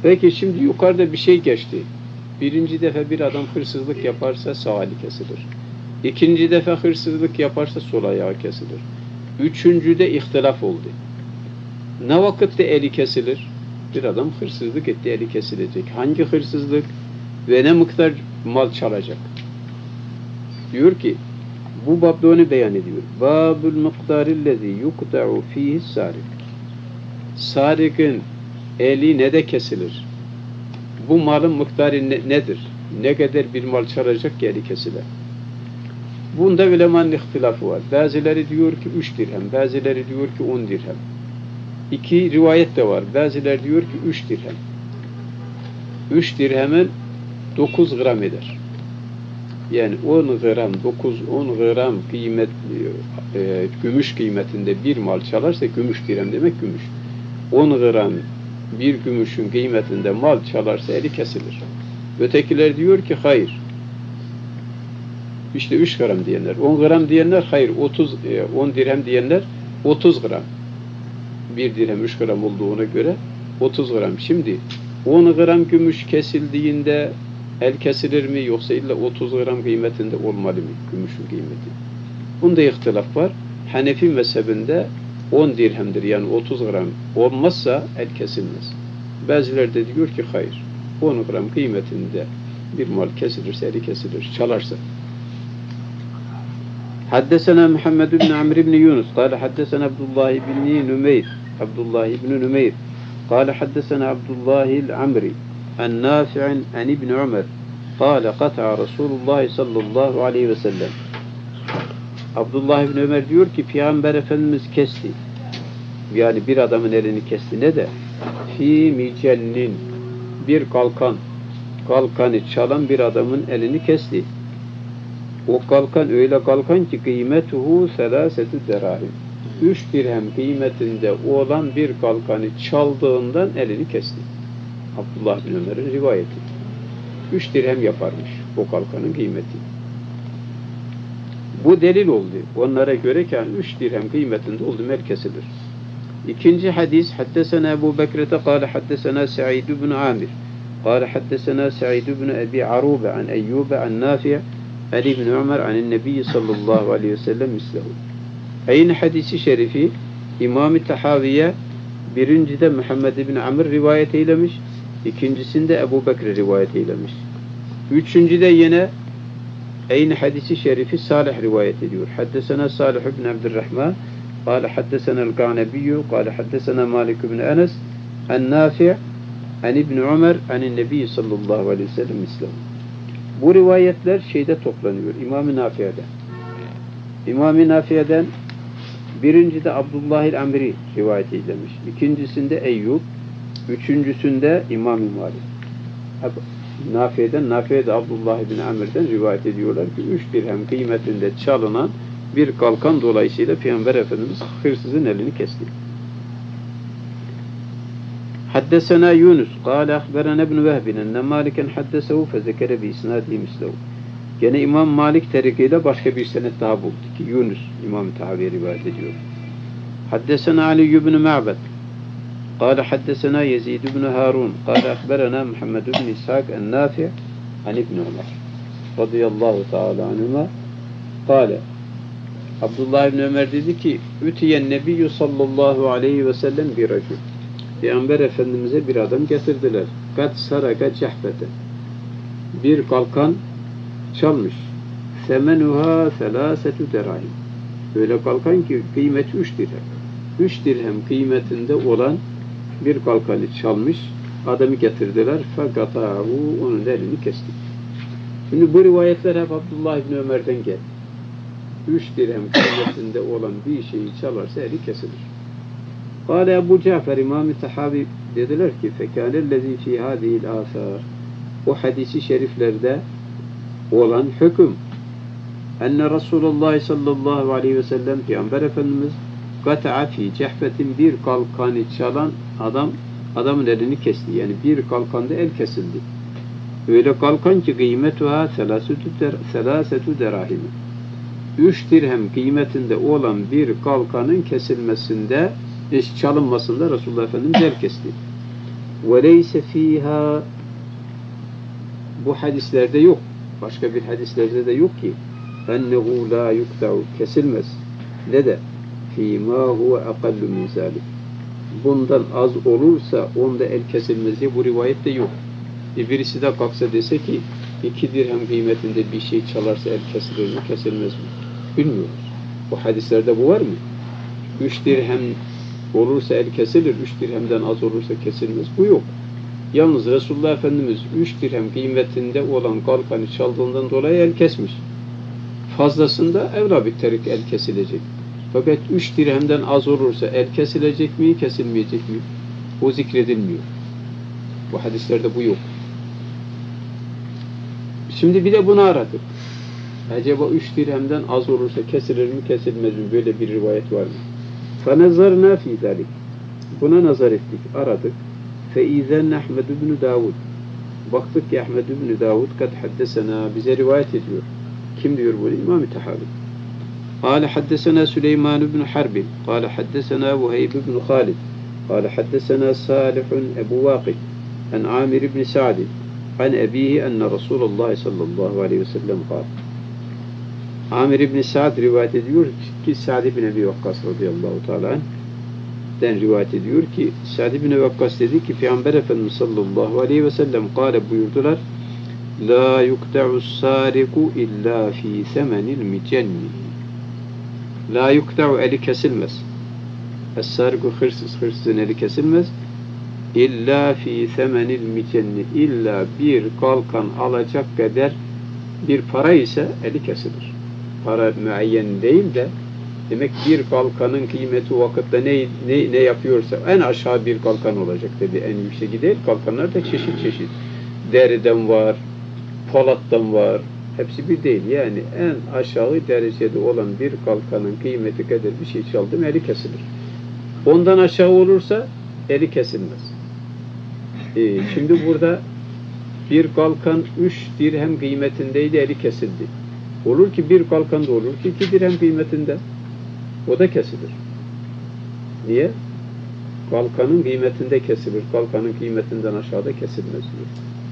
Peki şimdi yukarıda bir şey geçti. Birinci defa bir adam hırsızlık yaparsa sağ eli kesilir. İkinci defa hırsızlık yaparsa sol ayağı kesilir. Üçüncüde ihtilaf oldu. Ne vakitte eli kesilir? Bir adam hırsızlık etti, eli kesilecek. Hangi hırsızlık ve ne miktar mal çalacak? Diyor ki, bu babda onu beyan ediyor. Babul miktarillezi yukta'u fihi sarik. Sarik'in eli ne de kesilir? Bu malın miktarı nedir? Ne kadar bir mal çalacak ki eli kesilir? Bunda ulemanın ihtilafı var. Bazıları diyor ki 3 dirhem, bazıları diyor ki 10 dirhem. İki rivayet de var. Bazıları diyor ki 3 dirhem. 3 dirhemin 9 gram eder. Yani 10 gram, 9-10 gram kıymet, gümüş kıymetinde bir mal çalarsa gümüş dirhem demek gümüş. 10 gram bir gümüşün kıymetinde mal çalarsa eli kesilir. Ötekiler diyor ki hayır. İşte 3 gram diyenler, 10 gram diyenler hayır, 10 dirhem diyenler 30 gram. 1 dirhem 3 gram olduğuna göre 30 gram. Şimdi 10 gram gümüş kesildiğinde el kesilir mi yoksa illa 30 gram kıymetinde olmalı mı gümüşün kıymeti? Bunda ihtilaf var. Hanefi mezhebinde 10 dirhemdir yani 30 gram olmazsa el kesilmez. Bazıları da diyor ki hayır. 10 gram kıymetinde bir mal kesilirse eli kesilir. Çalarsa. Haddesena Muhammed bin Amr bin Yunus. Kale haddesena Abdullah bin Numeyr. Abdullah bin Numeyr. Kale haddesena Abdullah el-Amri. En-Nafi'in en İbn Ömer. Kale kata'a Resulullah sallallahu aleyhi ve sellem. Abdullah bin Ömer diyor ki Peygamber Efendimiz kesti. Yani bir adamın elini kesti. Ne de? Fi micelnin. Bir kalkanı çalan bir adamın elini kesti. O kalkan öyle kalkan ki kıymetuhu selasetü derahim. 3 dirhem kıymetinde olan bir kalkanı çaldığından elini kesti. Abdullah bin Ömer'in rivayeti. 3 dirhem yaparmış o kalkanın kıymeti. Bu delil oldu. Onlara göre ki 3 dirhem kıymetinde oldu el kesilir. İkinci hadis haddesena Ebu Bekrete kâle haddesena Sa'id ibn Amir kâle haddesena Sa'id ibn Ebi Arube an Eyyube an Nafi' Ali ibn Ömer an Nebi sallallahu aleyhi ve sellem mislehu. Aynı hadisi şerifi İmam-ı Tahaviye birincide Muhammed ibn Amr rivayet eylemiş, ikincisinde Ebu Bekir rivayet eylemiş. Üçüncüde yine aynı hadisi şerifi Salih rivayet ediyor. Haddesena Salih ibn Abdurrahman قال حدثنا القعنبي قال حدثنا مالك بن أنس النافع عن ابن عمر عن النبي sallallahu aleyhi ve sellem mislehu. Bu rivayetler şeyde toplanıyor. İmam-ı Nafi'den. İmam-ı Nafi'den birincide Abdullah el-Amri rivayet eylemiş. İkincisinde Eyyub. Üçüncüsünde İmam-ı Malik. Nafi'de Abdullah bin Amr'den rivayet ediyorlar ki 3 dirhem kıymetinde çalınan bir kalkan dolayısıyla Peygamber Efendimiz hırsızın elini kesti. Haddesena Yunus kâle ahberena ibn Vehbin enne Maliken haddesehu fezekere bi isnâdihi mislehu. Gene İmam Malik tarikiyle başka bir senet daha buldu ki Yunus İmam-ı Tahaviye rivayet ediyor. Haddesena Ali ibn Ma'bed kâle haddesena Yezid ibn Harun kâle ahberena Muhammed ibn İshak en-Nafi' an İbn Ömer radıyallahu teâlâ anhuma kâle Abdullah ibn Ömer dedi ki Ütiyen Nebiyyü sallallahu aleyhi ve sellem bir racül. Peygamber Efendimiz'e bir adam getirdiler. Kat saraka cehbete. Bir kalkan çalmış. Semenuha selasetü derahim. Öyle kalkan ki kıymeti 3 dirhem. 3 dirhem kıymetinde olan bir kalkanı çalmış. Adamı getirdiler. Fekata'hu onun elini kesti. Şimdi bu rivayetler hep Abdullah ibn Ömer'den geldi. 3 dirhem kıymetinde olan bir şeyi çalarsa eli kesilir. Kâle Ebu Cafer İmam-ı Tahavi dediler ki fekânellezî fî hâzihil âthâr o hadisi şeriflerde olan hüküm enne Resulullah sallallahu aleyhi ve sellem Peygamber Efendimiz kata'a fî cehbetin bir kalkanı çalan adamın elini kesti. Yani bir kalkanda el kesildi. Öyle kalkan ki kıymetuha selâsetü derahimi. 3 dirhem kıymetinde olan bir kalkanın kesilmesinde, çalınmasında Resulullah Efendimiz el kesti. وَلَيْسَ ف۪يهَا Bu hadislerde yok. Başka bir hadislerde de yok ki اَنَّهُ لَا يُقْتَعُ kesilmez. Ne de ف۪ي مَا هُوَ اَقَلُّ مِنْ ذَلِكَ Bundan az olursa onda el kesilmez diye bu rivayette yok. Birisi de kalksa dese ki 2 dirhem kıymetinde bir şey çalarsa el kesilir mi, kesilmez mi? Bilmiyoruz. Bu hadislerde bu var mı? 3 dirhem olursa el kesilir, 3 dirhemden az olursa kesilmez. Bu yok. Yalnız Resulullah Efendimiz 3 dirhem kıymetinde olan kalkanı çaldığından dolayı el kesmiş. Fazlasında evla bir terik el kesilecek. Fakat 3 dirhemden az olursa el kesilecek mi, kesilmeyecek mi? O zikredilmiyor. Bu hadislerde bu yok. Şimdi bir de bunu aradık. Acaba 3 dirhemden az olursa kesilir mi, kesilmez mi? Böyle bir rivayet var mı? فَنَزَرْنَا فِي ذَلِكَ Buna nazar ettik, aradık. فَاِذَنْ اَحْمَدُ بْنُ Davud Baktık ki Ahmed ibn Davud kad haddesena bize rivayet ediyor. Kim diyor bunu? İmam-ı Tahavi. قال حدثنا سليمان بن حرب قال حدثنا وهيب بن خالد قال حدثنا صالح أبو واقد عن عامر بن سعد عن أبيه أن رسول الله صلى الله عليه وسلم قال Amir ibn Sa'd rivayet ediyor ki Sa'd ibn Ebi Vakkas radıyallahu teala anh'den rivayet ediyor ki Sa'd ibn Vakkas dedi ki Peygamber Efendimiz sallallahu aleyhi ve sellem kâle buyurdular La yukta'u sâriku illa fî semenil micenni La yukta'u eli kesilmez. Es-sâriku hırsızın eli kesilmez. İlla fî semenil micenni illa bir kalkan alacak kadar bir para ise eli kesilir. Para müeyyen değil de demek bir kalkanın kıymeti vakitte ne yapıyorsa en aşağı bir kalkan olacak dedi. En yüksek değil. Kalkanlar da çeşit çeşit. Deriden var, polattan var. Hepsi bir değil. Yani en aşağı derecede olan bir kalkanın kıymeti kadar bir şey çaldım eli kesilir. Ondan aşağı olursa eli kesilmez. Şimdi burada bir kalkan 3 dirhem kıymetindeydi, eli kesildi. Olur ki bir kalkan da olur ki 2 dirhem kıymetinde. O da kesilir. Niye? Kalkanın kıymetinde kesilir. Kalkanın kıymetinden aşağıda kesilmez diyor.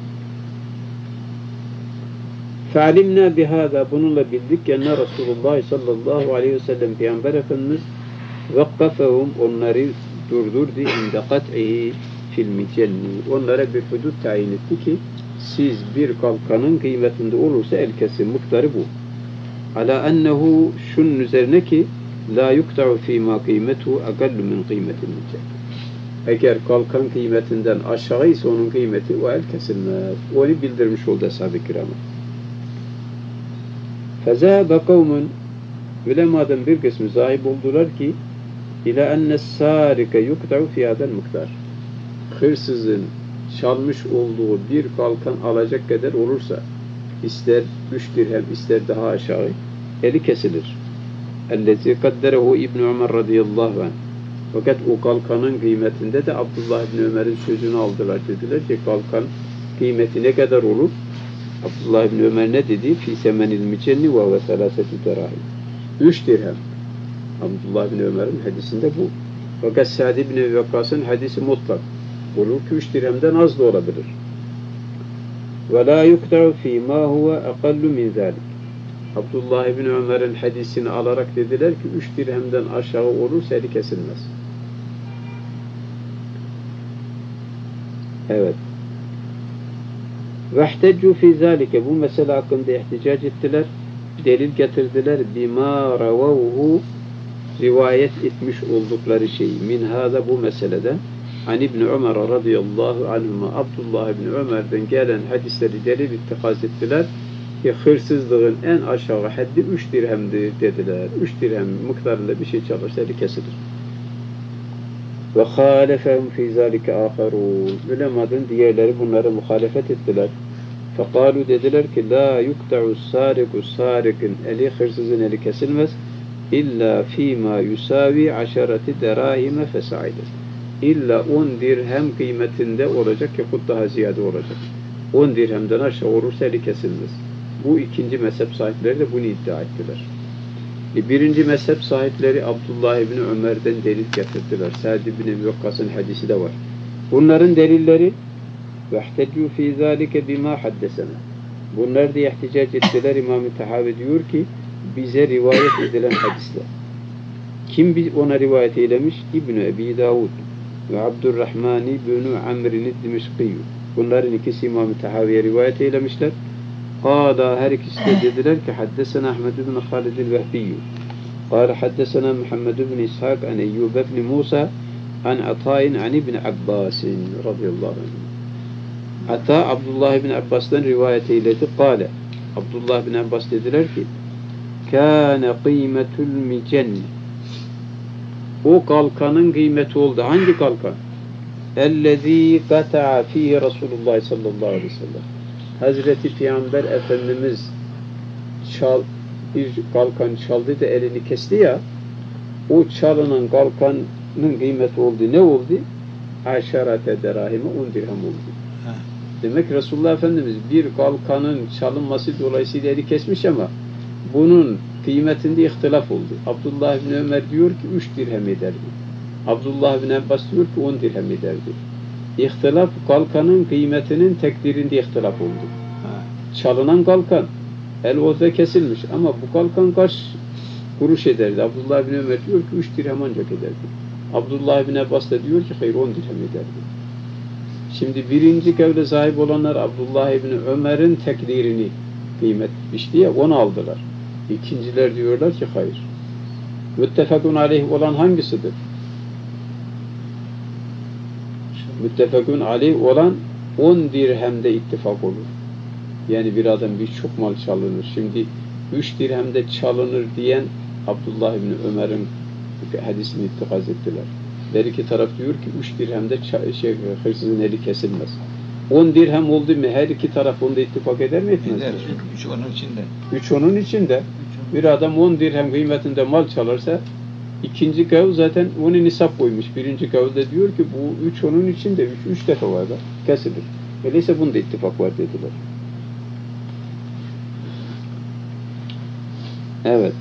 فَعَلِمْنَا بِهَذَا Bununla bildik ki enne Resulullah sallallahu aleyhi ve sellem Peygamber Efendimiz وَقَّفَهُمْ Onları durdurdu اِنْدَ قَطْعِهِ fil micenni. Onlara bir hudut tayin etti ki siz bir kalkanın kıymetinde olursa el kesim miktarı bu. Ala ennehu şunun üzerine ki la yukta'u fîmâ kıymetu agallu min kıymetil micenni. Eğer kalkan kıymetinden aşağı ise onun kıymeti o el kesilmez. Onu bildirmiş oldu ashab-ı kirama. فَذَهَبَ قَوْمٌ Ulemadan bir kısmı zahip oldular ki ila enne sârike yukta'u fî hâdel miktar. Hırsızın çalmış olduğu bir kalkan alacak kadar olursa ister 3 dirhem ister daha aşağı eli kesilir. اَلَّذِي قَدَّرَهُ İbn Ömer radıyallahu anh. Fakat o kalkanın kıymetinde de Abdullah İbni Ömer'in sözünü aldılar. Dediler ki kalkan kıymeti ne kadar olur? Abdullah İbni Ömer ne dedi? فِي سَمَنِ الْمِجَنِّ وَهُوَ ثَلَاثَةُ دَرَاهِمْ 3 dirhem. Abdullah İbni Ömer'in hadisinde bu. Fakat Sa'd İbni Vakkas'ın hadisi mutlak. Olur ki 3 dirhemden az da olabilir. وَلَا يُقْتَعُ ف۪ي مَا هُوَ اَقَلُّ مِنْ ذَٰلِكَ Abdullah İbni Ömer'in hadisini alarak dediler ki 3 dirhemden aşağı olursa eli kesilmez. Evet. وَاحْتَجُّوا فِي ذَٰلِكَ Bu mesele hakkında ihticac ettiler. Delil getirdiler. بِمَا رَوَوْهُ Rivayet etmiş oldukları şey. Min hâda bu meseleden. An İbni Ömer radıyallahu anhuma Abdullah İbni Ömer'den gelen hadisleri delil ittikaz ettiler ki hırsızlığın en aşağı haddi 3 dirhemdir dediler. 3 dirhem miktarında bir şey çalarsa eli kesilir. Ve halefehum fî zâlike âkharûn Ulemadan diğerleri bunlara muhalefet ettiler. Fekalu dediler ki la yukta'u sâriku sârikin eli hırsızın eli kesilmez illa fîmâ yusavi aşarati derâhime fesaidir. İlla 10 dirhem kıymetinde olacak yahut daha ziyade olacak. 10 dirhemden aşağı olursa eli kesilmez. Bu ikinci mezhep sahipleri de bunu iddia ettiler. Birinci mezhep sahipleri Abdullah İbni Ömer'den delil getirdiler. Sa'd İbni Vakkas'ın hadisi de var. Bunların delilleri وَاحْتَجُّوا فِي ذَٰلِكَ بِمَا حَدَّسَنَا. Bunlar diye ihticac ettiler. İmam-ı Tahavi diyor ki bize rivayet edilen hadisler. Kim ona rivayet eylemiş? İbn-i Ebi Davud ve Abdurrahman ibn Amr'in Dimişkiyyu. Bunların ikisi İmam-ı Tahavi'ye rivayet eylemişler. Kâlâ her ikisi de dediler ki haddesena Ahmed ibn Halid el-Vehbiyyu. Kâle haddesena Muhammed ibn İshak an Eyyub ibn Musa an Ata'in an ibn Abbasin radıyallahu anh. Ata Abdullah ibn Abbas'tan rivayet eyledi. Kâle Abdullah ibn Abbas dediler ki kâne kıymetul micenni. O kalkanın kıymeti oldu. Hangi kalkan? Ellezî gata'a fîhî Resulullah sallallahu aleyhi ve sellem. Hazreti Peygamber Efendimiz bir kalkan çaldı da elini kesti ya, o çalınan kalkanın kıymeti oldu. Ne oldu? Aşarate derahime 10 dirhem oldu. Demek Resulullah Efendimiz bir kalkanın çalınması dolayısıyla eli kesmiş ama bunun kıymetinde ihtilaf oldu. Abdullah bin Ömer diyor ki 3 dirhem ederdi. Abdullah bin Abbas diyor ki 10 dirhem ederdi. İhtilaf kalkanın kıymetinin tekdirinde ihtilaf oldu. Çalınan kalkan el orada kesilmiş ama bu kalkan kaç kuruş ederdi? Abdullah bin Ömer diyor ki 3 dirhem ancak ederdi. Abdullah bin Abbas da diyor ki hayır 10 dirhem ederdi. Şimdi birinci kevle sahip olanlar Abdullah bin Ömer'in tekdirini kıymet biçti ya onu aldılar. İkinciler diyorlar ki hayır. Müttefekun aleyh olan hangisidir? Müttefekun aleyh olan 10 dirhemde ittifak olur. Yani bir adam birçok mal çalınır. Şimdi 3 dirhemde çalınır diyen Abdullah bin Ömer'in hadisini ittikaz ettiler. Her iki taraf diyor ki 3 dirhemde hırsızın eli kesilmez. 10 dirhem oldu mu her iki taraf onda ittifak eder mi etmez mi? Eder. 3 onun içinde. 3 onun içinde. Bir adam 10 dirhem kıymetinde mal çalarsa ikinci kavl zaten onu nisap koymuş. Birinci kavl de diyor ki bu 3 onun içinde 3 defa var da kesilir. Öyleyse bunda ittifak var dediler. Evet.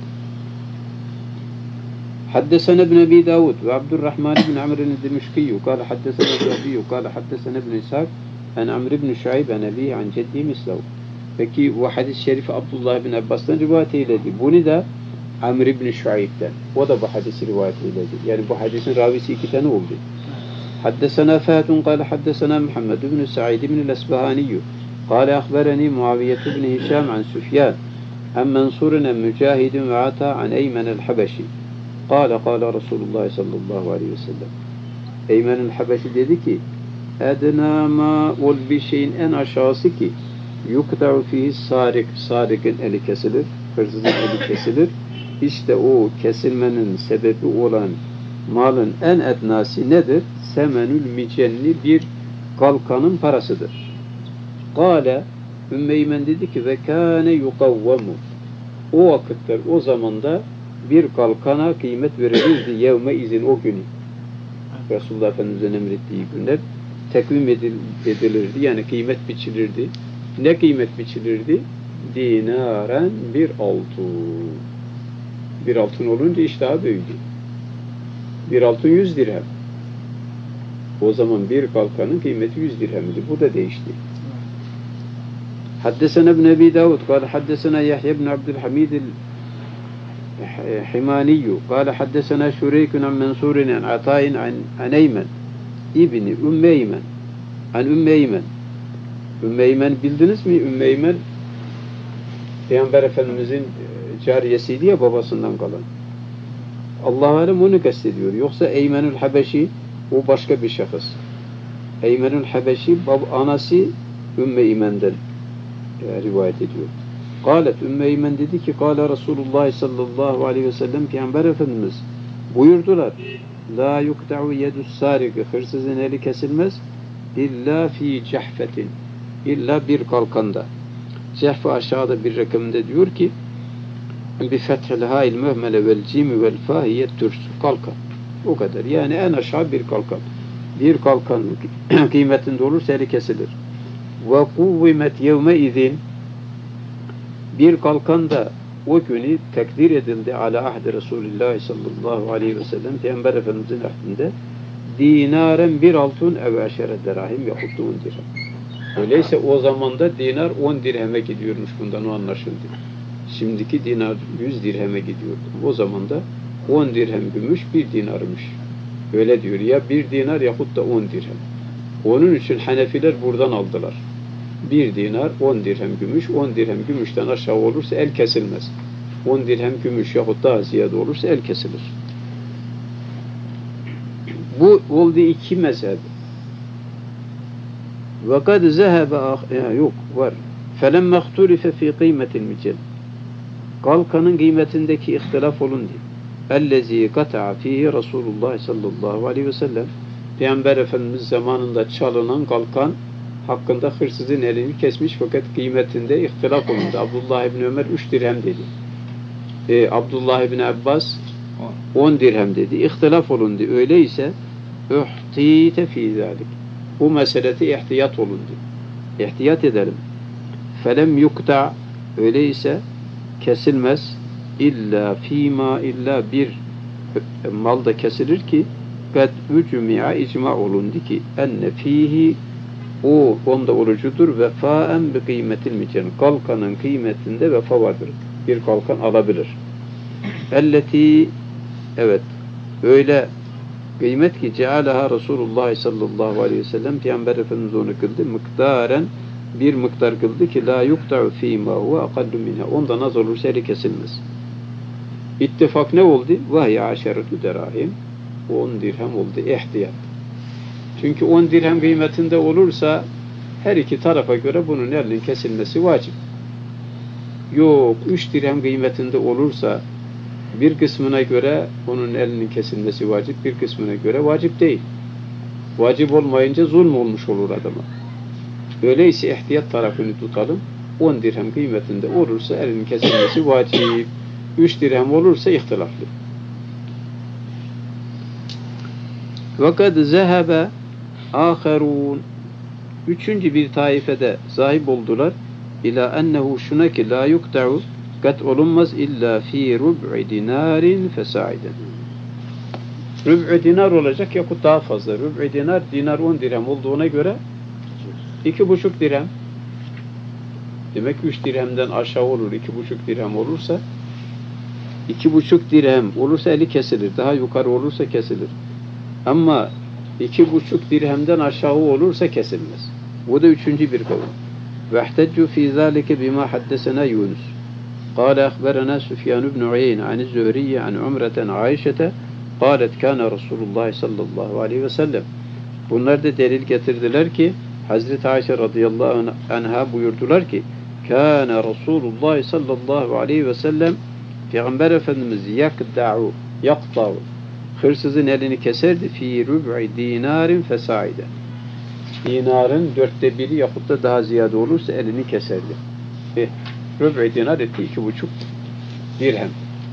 حدثنا ابن أبي داود وعبد الرحمن بن عمرو الدمشقي قال حدثنا الزهري قال حدثنا ابن إسحاق عن عمرو بن شعيب عن أبيه عن جده مثله. Peki bu hadis-i şerifi Abdullah bin Abbas'tan rivayet eyledi. Bunu da Amr ibn Şuayb'den. O da bu hadisi rivayet eyledi. Yani bu hadisin ravisi 2 tane oldu. حدثنا فهد قال حدثنا محمد بن سعيد بن الأسبهاني قال أخبرني معاوية بن هشام عن سفيان عن منصور عن مجاهد وعطاء عن أيمن الحبشي قال قال رسول الله صلى الله عليه وسلم. Eymen el-Habeşi dedi ki edna ma ol bir şeyin en aşağısı ki yukta'u fihi sarik'in eli kesilir, hırsızın eli kesilir. İşte o kesilmenin sebebi olan malın en ednası nedir? Semenül micenni bir kalkanın parasıdır. Kale Ümmü Eymen dedi ki ve kâne yukavvamu. O vakitler o zamanda bir kalkana kıymet verilirdi yevme izin o günü. Resulullah Efendimiz'in emrettiği günler tekvim edilirdi. Yani kıymet biçilirdi. Ne kıymet biçilirdi? Dinaren bir altın. Bir altın olunca iş daha büyüdü. Bir altın 100 dirhem. O zaman bir kalkanın kıymeti 100 dirhemdi. Bu da değişti. Haddesena ibn Ebi Davud قال حدثنا يحيى بن عبد الحميد الحماني قال حدثنا شريك عن منصور عن عطاء عن أيمن ابن أم أيمن عن أم أيمن. Ümmü Eymen bildiniz mi? Ümmü Eymen Peygamber Efendimizin cariyesiydi ya babasından kalan. Allah-u Alem onu kastediyor. Yoksa Eymenül Habeşi o başka bir şahıs. Eymenül Habeşi anası Ümmü Eymen'den rivayet ediyor. Kâlet Ümmü Eymen dedi ki Kâle Resulullah sallallahu aleyhi ve sellem Peygamber Efendimiz buyurdular. La yukta'u yedus sariki hırsızın eli kesilmez illa fi cehfetin illa bir kalkanda. Cehfe aşağıda bir rakamında diyor ki bi fethil ha'il mühmele vel cim vel fahiyet türs kalkan. O kadar. Yani en aşağı bir kalkan. Bir kalkan kıymetinde olursa eli kesilir. Ve kuvvemet yevme izin bir kalkan da o günü tekdir edildi ala ahdi Resulullah sallallahu aleyhi ve sellem Peygamber Efendimizin ahdinde dinaren bir altın ev eşere derahim yahut da 10 dirhem. Öyleyse o zamanda dinar 10 dirheme gidiyormuş, bundan o anlaşıldı. Şimdiki dinar 100 dirheme gidiyordu. O zaman da 10 dirhem gümüş 1 dinarmış. Öyle diyor, ya 1 dinar yahut da 10 dirhem. Onun için Hanefiler buradan aldılar. 1 dinar 10 dirhem gümüş, 10 dirhem gümüşten aşağı olursa el kesilmez. 10 dirhem gümüş yahut daha ziyade olursa el kesilir. Bu oldu iki mezhep. Ve kad zehebe yok var. Felemme ihtulife fi kıymetil micel. Kalkanın kıymetindeki ihtilaf olundu. Ellezî kata'a fihi Resulullah sallallahu aleyhi ve sellem. Peygamber Efendimiz zamanında çalınan kalkan hakkında hırsızın elini kesmiş fakat kıymetinde ihtilaf olundu. Abdullah ibn Ömer 3 dirhem dedi. Abdullah ibn Abbas 10 dirhem dedi. İhtilaf olundu. Öyleyse uhtite fî zâlik. Bu meselede ihtiyat olundu. İhtiyat edelim. Felem yukta, öyleyse kesilmez illa fîmâ, illa bir malda kesilir ki kad ücmi'a, icma olundu ki enne fihi, o onda orucudur, vefaen bi kıymetil micen, kalkanın kıymetinde vefa vardır. Bir kalkan alabilir. Elleti, evet, öyle kıymet ki cealaha Resulullah sallallahu aleyhi ve sellem, Peygamber Efendimiz onu kıldı, miktaren, bir miktar kıldı ki la yukta'u fîmâ huve akallu minha, ondan az olursa eli kesilmez. İttifak ne oldu? Vahye aşeretü derahim, 10 dirhem oldu ihtiyat. Çünkü 10 dirhem kıymetinde olursa her iki tarafa göre bunun elinin kesilmesi vacip. Yok, 3 dirhem kıymetinde olursa bir kısmına göre onun elinin kesilmesi vacip, bir kısmına göre vacip değil. Vacip olmayınca zulm olmuş olur adama. Öyleyse ihtiyat tarafını tutalım. 10 dirhem kıymetinde olursa elinin kesilmesi vacip. 3 dirhem olursa ihtilaflı. وَقَدْ زَهَبَ آخَرُونَ. Üçüncü bir taifede sahip oldular. İlâ ennehu, şuna ki la yukta'u, kat olunmaz illa fi rub'i dinarin fesaiden. Rub'i dinar olacak yahut daha fazla. Rub'i dinar, dinar 10 dirhem olduğuna göre 2,5 dirhem. Demek 3 dirhemden aşağı olur. 2,5 dirhem olursa 2,5 dirhem olursa eli kesilir. Daha yukarı olursa kesilir. Ama 2,5 dirhemden aşağı olursa kesilmez. Bu da üçüncü bir kavim. وَاحْتَجُّ فِي ذَٰلِكَ بِمَا حَدَّسَنَا يُونُسُ قال أخبرنا سفيان بن عيين عن الزهري عن عمرة عائشة قالت كان رسول الله صلى الله عليه وسلم. Bunlar da delil getirdiler ki Hazreti Ayşe radıyallahu anha buyurdular ki كان رسول الله sallallahu aleyhi ve sellem, Peygamber Efendimiz yakta'u, hırsızın elini keserdi fi rub'i dinarin fesaide. Dinarın 1/4 yahut da daha ziyade olursa elini keserdi. Rub'i dinar etti 2,5 dirhem.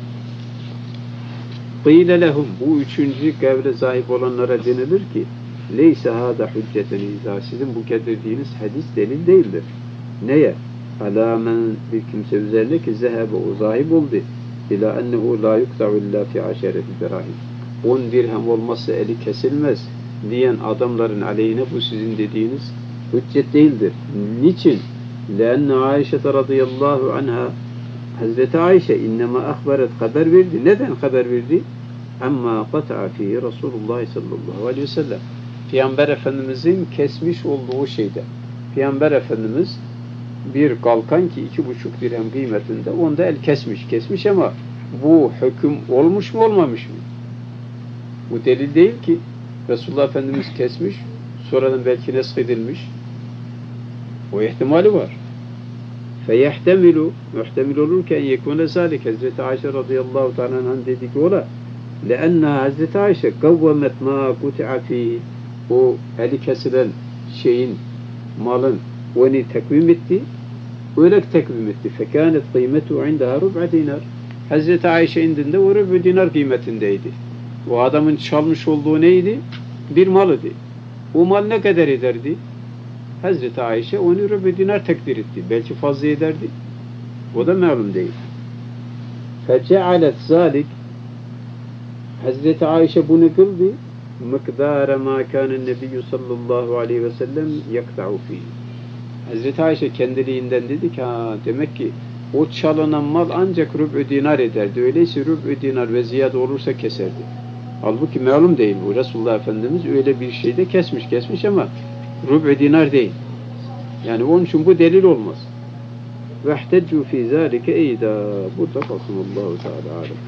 Qîle lehum, bu üçüncü kavle sahip olanlara denilir ki leyse hâda hücceten izâ, sizin bu getirdiğiniz hadis delil değildir. Neye? Alâmen, bir kimse üzerine ki zehebe, o sahip oldu. İlâ ennehu lâ yukta'u illâ fi aşereti dirahim. 10 dirhem olmazsa eli kesilmez diyen adamların aleyhine bu sizin dediğiniz hüccet değildir. Niçin? لأن Ayşe radıyallahu anha, Hazreti Ayşe innema ahberet, haber verdi. Neden haber verdi? Amma qata'a fihi Resulullah sallallahu aleyhi ve sellem. Peygamber Efendimizin kesmiş olduğu şeyde. Peygamber Efendimiz bir kalkan ki 2,5 dirhem kıymetinde, onda el kesmiş ama bu hüküm olmuş mu olmamış mı? Bu delil değil ki. Resulullah Efendimiz kesmiş, sonradan belki nesk edilmiş. O ihtimali var. Feyehtemilu, muhtemil olurken yekune zalik, Hazreti Ayşe radıyallahu ta'ala anh'ın dediği ki ola. Leanna Hazreti Ayşe kavvemet ma kuti'a fihi, o eli kesilen şeyin, malın onu tekvim etti. Öyle tekvim etti. Fekânet kıymetu indaha rub'a dinar. Hazreti Ayşe indinde o rub'u dinar kıymetindeydi. O adamın çalmış olduğu neydi? Bir malıdı. O mal ne kadar ederdi? Hazreti Ayşe onu rub'u dinar tekdir etti. Belki fazla ederdi. O da malum değil. Fecealet zalik, Hazreti Ayşe bunu kıldı. مِقْدَارَ مَا كَانَ النَّبِيُّ sallallahu aleyhi ve sellem يَقْتَعُ ف۪يهِ. Hazreti Ayşe kendiliğinden dedi ki, demek ki o çalınan mal ancak rüb'ü dinar ederdi. Öyleyse rüb'ü dinar ve ziyade olursa keserdi. Halbuki malum değil bu. Resulullah Efendimiz öyle bir şeyde kesmiş ama rüb'ü dinar değil. Yani onun için bu delil olmaz. وَاحْتَجُّوا ف۪ي ذَٰلِكَ اَيْدًا. Burada bakın Allah-u Teala alem.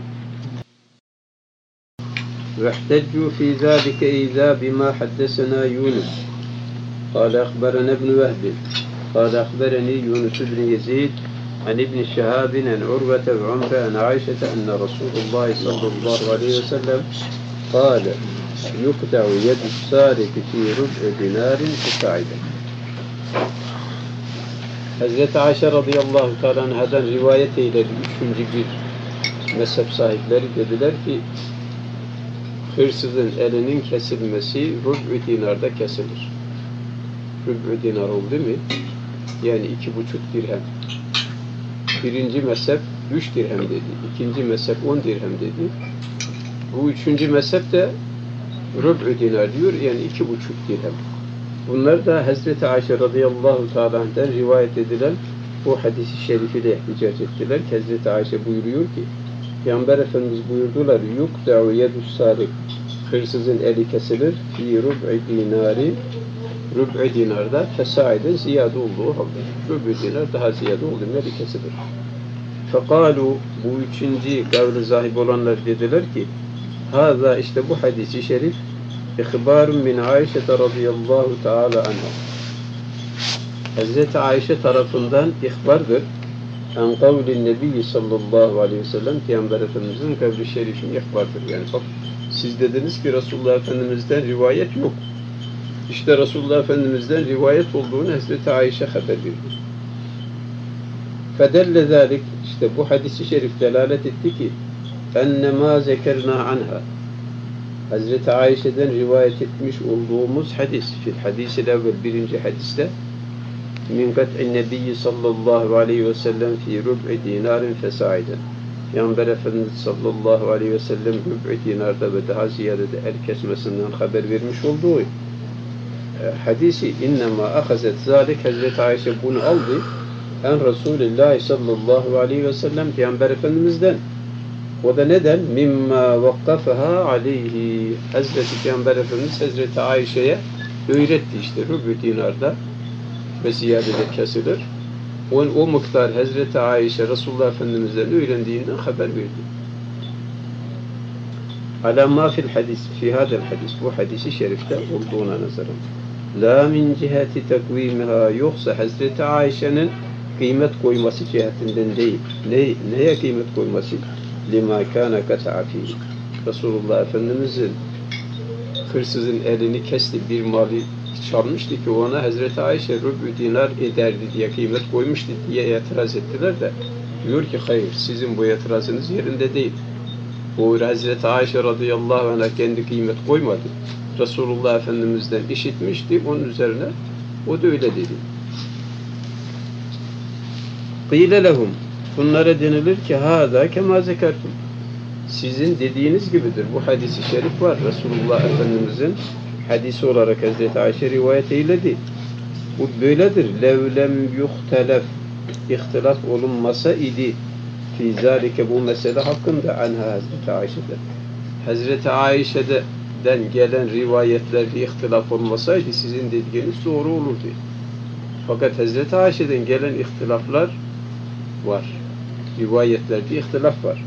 وَاحْتَجُّوا ف۪ي ذَٰلِكَ اَيْدًا بِمَا حَدَّسَنَا يُونُسُ قال أخبرنا ابن وهب قال أخبرني يونس بن يزيد عن ابن شهاب عن عروة وعمر عن عائشة أن رسول الله صلى الله عليه وسلم قال يقطع يد السارق في ربع دينار فصاعدا. Hazreti Ayşe radıyallahu teala anhadan rivayet eyledi. Üçüncü bir mezhep sahipleri dediler ki hırsızın elinin kesilmesi rüb'ü dinarda kesilir. Rüb'ü dinar oldu mu? Yani 2,5 dirhem. Birinci mezhep 3 dirhem dedi. İkinci mezhep 10 dirhem dedi. Bu üçüncü mezhep de rüb'ü dinar diyor. Yani 2,5 dirhem. Bunlar da Hazreti Ayşe radıyallahu teala anh'den rivayet edilen bu hadis-i şerifiyle ihticac ettiler ki Hazreti Ayşe buyuruyor ki Peygamber Efendimiz buyurdular yukta'u yedus sarik, hırsızın eli kesilir fi rüb'i dinari, rüb'i dinarda fesaiden ziyade olduğu halde rüb'i dinar daha ziyade olduğu eli kesilir. Fekalu, bu üçüncü kavli zahib olanlar dediler ki haza, işte bu hadis-i şerif İhbarun min Ayşe radıyallahu teala anha. Hazreti Ayşe tarafından ihbardır. En kavlin Nebi sallallahu aleyhi ve sellem, Peygamber Efendimiz'in kavli şerifin ihbardır. Yani bak, siz dediniz ki Resulullah Efendimiz'den rivayet yok. İşte Resulullah Efendimiz'den rivayet olduğunu Hazreti Ayşe haber verdi. Fedelle zalik, işte bu hadis-i şerif delalet etti ki ennemâ zekerna anha, Hazreti Ayşe'den rivayet etmiş olduğumuz hadis, fil hadis-i evvel, birinci hadiste min kat'in nebiyyi sallallahu aleyhi ve sellem fi rüb'i dinarin fesaiden. Peygamber Efendimiz sallallahu aleyhi ve sellem rüb'i dinarda ve daha ziyade de el kesmesinden haber vermiş olduğu hadisi innema ahazet zalik, Hazreti Ayşe bunu aldı en Resulullah sallallahu aleyhi ve sellem, Peygamber Efendimiz'den. O da neden? Mimma vakkafaha aleyhi. Hazreti Peygamber Efendimiz Hazreti Ayşe'ye öğretti işte rüb'ü dinarda ve ziyadede kesilir. O miktar Hazreti Ayşe Resulullah Efendimiz'den öğrendiğinden haber verdi. Ala ma fil hadis, fi hadel hadis, bu hadisi şerifte olduğuna nazaran. La min ciheti takvimiha, yoksa Hazreti Ayşe'nin kıymet koyması cihetinden değil. Neye kıymet koyması? Lima kana kata'a fihi. Resulullah Efendimiz'in hırsızın elini kesti, bir malı çalmıştı ki ona Hazreti Ayşe rüb'ü dinar ederdi diye kıymet koymuştu diye itiraz ettiler de diyor ki hayır, sizin bu itirazınız yerinde değil. Bu Hazreti Ayşe radıyallahu anh'a kendi kıymet koymadı. Resulullah Efendimiz'den işitmişti, onun üzerine o da öyle dedi. Qîle lehum, bunlara denilir ki hâzâ kemâ zekertum. Sizin dediğiniz gibidir. Bu hadis-i şerif var. Resulullah Efendimiz'in hadisi olarak Hazreti Ayşe rivayet eyledi. Bu böyledir. Levlem yuhtelef, ihtilaf olunmasa idi fi zâlike, bu mesele hakkında anha Hazreti Ayşe'den. Hazreti Ayşe'den gelen rivayetlerde ihtilaf olmasaydı sizin dediğiniz doğru olurdu. Fakat Hazreti Ayşe'den gelen ihtilaflar var. Rivayetlerde ihtilaf var.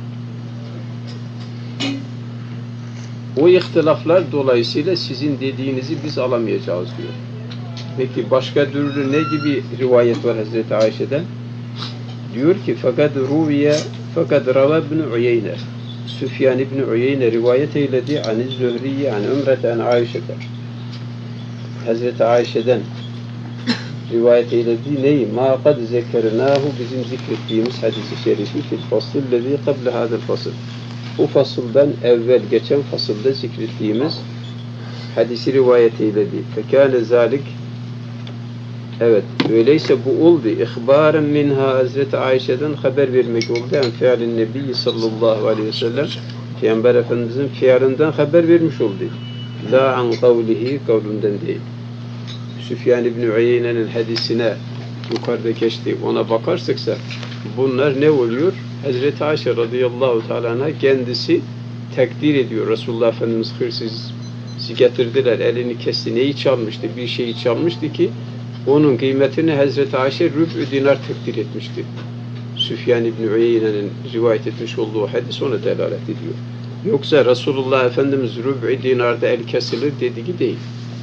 O ihtilaflar dolayısıyla sizin dediğinizi biz alamayacağız diyor. Peki başka türlü ne gibi rivayet var Hazreti Ayşe'den? Diyor ki fakat rava ibn Uyeyne, Süfyan ibn Uyeyne rivayet eyledi an-i Zühriye an Ümrete an Ayşe'den. Hazreti Ayşe'den rivayet eylediği neyi? Ma kad zekernahu, bizim zikrettiğimiz hadis-i şerifi fil fasillezi kable hadel fasıl. Bu fasıldan evvel geçen fasılda zikrettiğimiz hadisi rivayet eyledi. Fekâne zâlik, evet, öyleyse bu oldu. İhbâren minha, Hazreti Ayşe'den haber vermek oldu. En fiilin Nebi sallallahu aleyhi ve sellem, Peygamber Efendimiz'in fiilinden haber vermiş oldu. La an kavlihi, kavlünden değil. Süfyan İbni Uyeyne'nin hadisine yukarıda geçti. Ona bakarsak bunlar ne oluyor? Hazreti Ayşe radıyallahu teala'na kendisi takdir ediyor. Resulullah Efendimiz hırsız getirdiler, elini kesti. Neyi çalmıştı? Bir şeyi çalmıştı ki onun kıymetini Hazreti Ayşe rüb'ü dinar takdir etmişti. Süfyan İbni Uyeyne'nin rivayet etmiş olduğu hadis ona delalet ediyor. Yoksa Resulullah Efendimiz rüb'ü dinarda el kesilir dediği değil.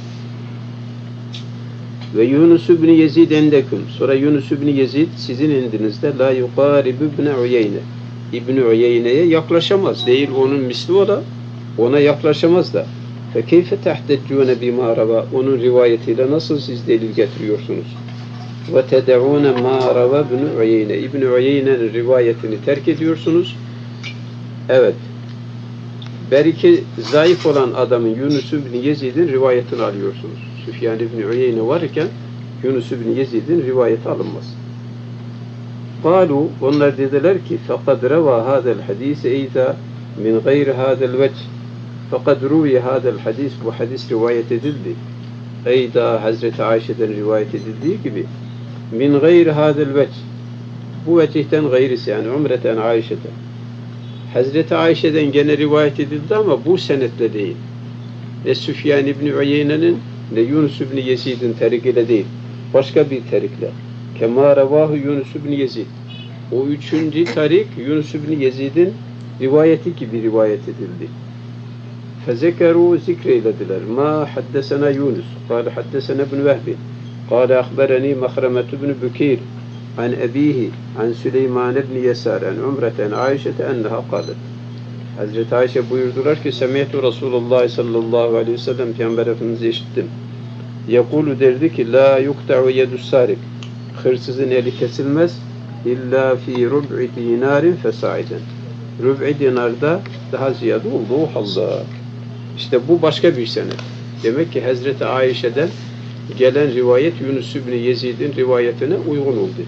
Ve Yunus İbni Yezid endekum. Sonra Yunus İbni Yezid sizin indinizde la yuqaribu İbni Uyeyne. İbni Uyeyne'ye yaklaşamaz. Değil onun misli o da ona yaklaşamaz da. Fe keyfe tehteccûne bimâ rava. Onun rivayetiyle nasıl siz delil getiriyorsunuz? Ve ted'ûne mâ rava İbni Uyeyne. İbni Uyeyne'nin rivayetini terk ediyorsunuz. Evet. Belki zayıf olan adamın Yunus İbni Yezid'in rivayetini alıyorsunuz. Süfyan İbni Uyeyne varken Yunus İbni Yezid'in rivayeti alınmaz. قالوا, onlar dediler ki فَقَدْ رَوَى هَذَا الْحَد۪يسِ اَيْدَا مِنْ غَيْرِ هَذَا الْوَجْهِ فَقَدْ رُوِيَ هَذَا الْحَد۪يسِ Bu hadis rivayet edildi. Eyda Hazreti Ayşe'den rivayet edildiği gibi min gayri hadel vecih, bu vecihten gayrisi, yani umreten Ayşe'den. Hazreti Ayşe'den gene rivayet edildi ama bu senetle değil. Ne Süfyan İbni Uyeyne'nin ne Yunus İbni Yezid'in terikiyle değil. Başka bir terikle. Kema revahu Yunus İbni Yezid. O üçüncü tarik Yunus İbni Yezid'in rivayeti gibi rivayet edildi. Fezekeru zikreylediler. Ma haddesena Yunus. Kâle haddesena İbni Vehbi. Kâle ahbereni Mahremet İbni Bükir. An ebihi. An Süleyman İbni Yesar. An Umreten Ayşe'te enneha kâlet. Hazreti Ayşe buyurdular ki Semihtu Resulullah sallallahu aleyhi ve sellem Peygamber Efendimiz'i işittim. Yekulu derdi ki la yukta'u yedus sarik. Hırsızın eli kesilmez illa fi rub'i dinarin fesaiden. Rub'i dinarda daha ziyade olduğu halda. İşte bu başka bir senet. Demek ki Hazreti Ayşe'den gelen rivayet Yunus İbni Yezid'in rivayetine uygun oldu.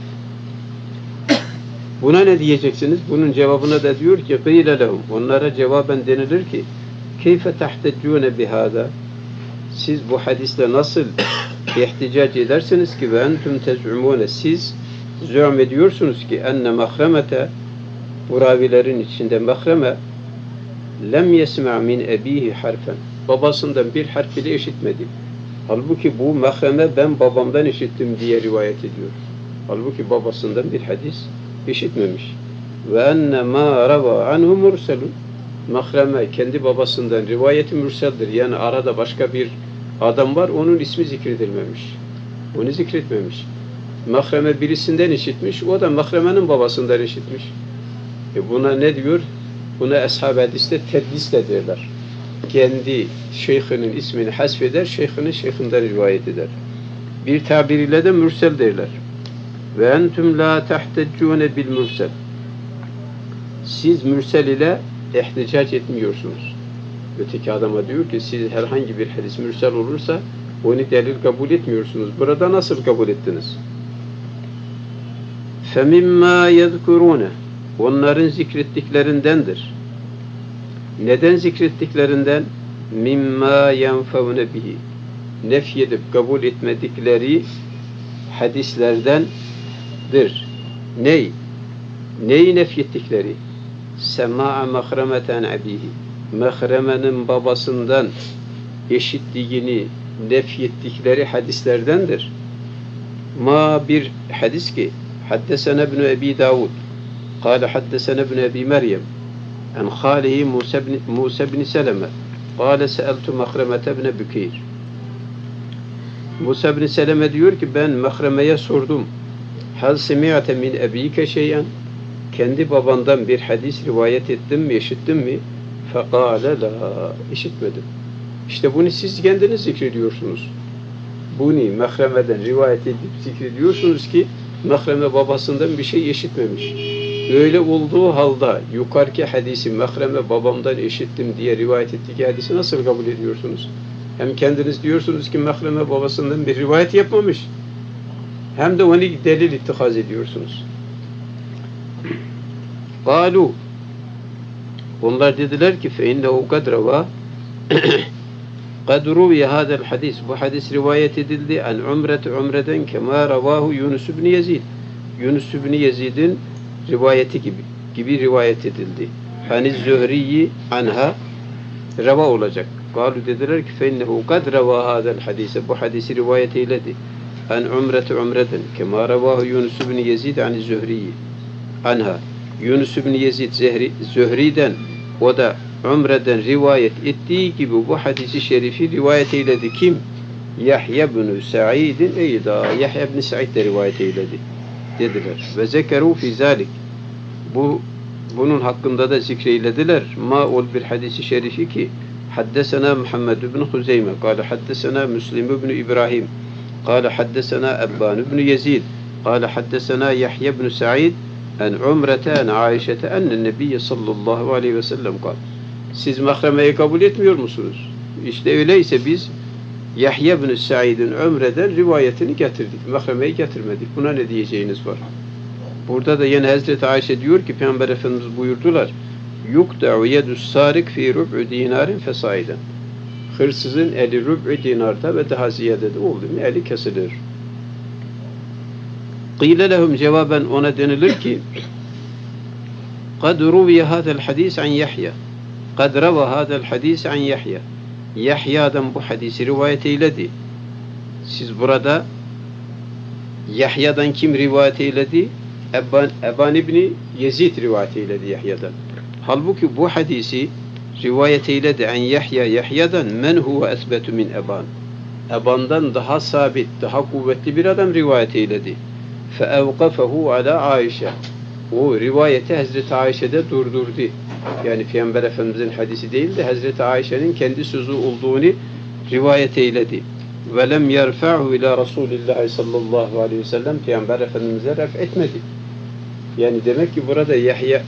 Buna ne diyeceksiniz? Bunun cevabına da diyor ki قِيلَ لَهُمْ Onlara cevaben denilir ki كَيْفَ تَحْتَجُّونَ بِهَذَا Siz bu hadisle nasıl ihticac edersiniz ki ve entüm tez'umune siz zü'm ediyorsunuz ki enne mahremete bu ravilerin içinde mahreme lem yesma' min ebihi harfen babasından bir harf bile işitmedi. Halbuki bu mahreme ben babamdan işittim diye rivayet ediyor. Halbuki babasından bir hadis işitmemiş. Ve enne ma rava anhu murselun mahreme kendi babasından rivayeti mürseldir. Yani arada başka bir adam var, onun ismi zikredilmemiş. Onu zikretmemiş. Mahreme birisinden işitmiş, o da mahremenin babasından işitmiş. Buna ne diyor? Buna ashab-ı hadiste tedlis de derler. Kendi şeyhinin ismini hasfeder, şeyhinin şeyhinden rivayet eder. Bir tabiriyle de mürsel derler. Ve entüm la tehteccûne bil mürsel. Siz mürsel ile ihticac etmiyorsunuz. Öteki adama diyor ki siz herhangi bir hadis mürsel olursa onu delil kabul etmiyorsunuz. Burada nasıl kabul ettiniz? فَمِمَّا يَذْكُرُونَ Onların zikrettiklerindendir. Neden zikrettiklerinden? مِمَّا يَنْفَوْنَ بِهِ Nefyedip kabul etmedikleri hadislerdendir. Ney? Neyi nefyettikleri? سَمَاءَ مَخْرَمَةً عَبِيهِ Mehremenin babasından eşitliğini nefyettikleri hadislerdendir. Ma bir hadis ki haddesena ibn Ebi Davud kâle haddesena ibn Ebi Meryem en khâlihi Musa ibn Seleme kâle seeltu Mehremete ibn Bükeyr Musa ibn Seleme diyor ki ben Mehreme'ye sordum. Hal semi'ate min ebike şeyen kendi babandan bir hadis rivayet ettin mi, işittin mi? Fekâle la işitmedim. İşte bunu siz kendiniz zikrediyorsunuz. Bunu Mehreme'den rivayet edip zikrediyorsunuz ki Mehreme babasından bir şey işitmemiş. Öyle olduğu halde yukarıki hadisi Mehreme babamdan işittim diye rivayet ettiği hadisi nasıl kabul ediyorsunuz? Hem kendiniz diyorsunuz ki Mehreme babasından bir rivayet yapmamış. Hem de onu delil ittihaz ediyorsunuz. Galu Onlar dediler ki فَاِنَّهُ قَدْ رَوَى قَدْ رُوِيَ هَذَا الْحَدِيث Bu hadis rivayet edildi. En umreden kema ravahu Yunus ibn Yazid. Yunus ibn Yazid'in rivayeti gibi rivayet edildi. Hani Zühriyi anha reva olacak. Galu dediler ki fennehu kad reva hadal hadise. Bu hadisi rivayet eyledi. En umreden kema ravahu Yunus ibn Yazid ani Zühriyi anha. Yunus ibn Yazid Zühri'den o da Umre'den rivayet ettiği gibi bu hadisi şerifi rivayet eyledi. Kim? Yahya ibn Sa'id'in eyda. Yahya ibn Sa'id de rivayet eyledi. Dediler. Ve zekeru fi zalik. Bunun hakkında da zikreylediler. Ma ol bir hadisi şerifi ki haddesena Muhammed ibn Huzeyme kâle haddesena Müslim ibn İbrahim kâle haddesena Ebban ibn Yazid kâle haddesena Yahya ibn Sa'id en umrete en Aişete ennen Nebiyye sallallahu aleyhi ve sellem kâle. Siz mahremeyi kabul etmiyor musunuz? İşte öyleyse biz Yahya ibn Sa'id'in Umre'den rivayetini getirdik. Mahremeyi getirmedik. Buna ne diyeceğiniz var? Burada da yine Hazreti Ayşe diyor ki Peygamber Efendimiz buyurdular. Yukta'u yedus sarik fi rub'u dinarin fesaiden. Hırsızın eli rub'u dinarda ve daha ziyadede oldu mu eli kesilir. Qîle lehum cevaben ona denilir ki قَدْ رُوِيَ هَذَا الْحَدِيثِ عَنْ يَحْيَا قَدْ رَوَى هَذَا الْحَدِيثِ عَنْ يَحْيَا Yahya'dan bu hadisi rivayet eyledi. Siz burada Yahya'dan kim rivayet eyledi? Ebban İbni Yazid rivayet eyledi Yahya'dan. Halbuki bu hadisi rivayet eyledi en Yahya'dan men huve esbetu min Eban. Eban'dan daha sabit, daha kuvvetli bir adam rivayet eyledi. Feevkafahu ala Ayşe. O rivayeti Hazreti Ayşe'de durdurdu. Yani Peygamber Efendimiz'in hadisi değil de Hazreti Ayşe'nin kendi sözü olduğunu rivayet eyledi. Ve lem yerfa'hu ila Resulillah sallallahu aleyhi ve sellem Peygamber Efendimiz'e ref etmedi. Yani demek ki burada Yahya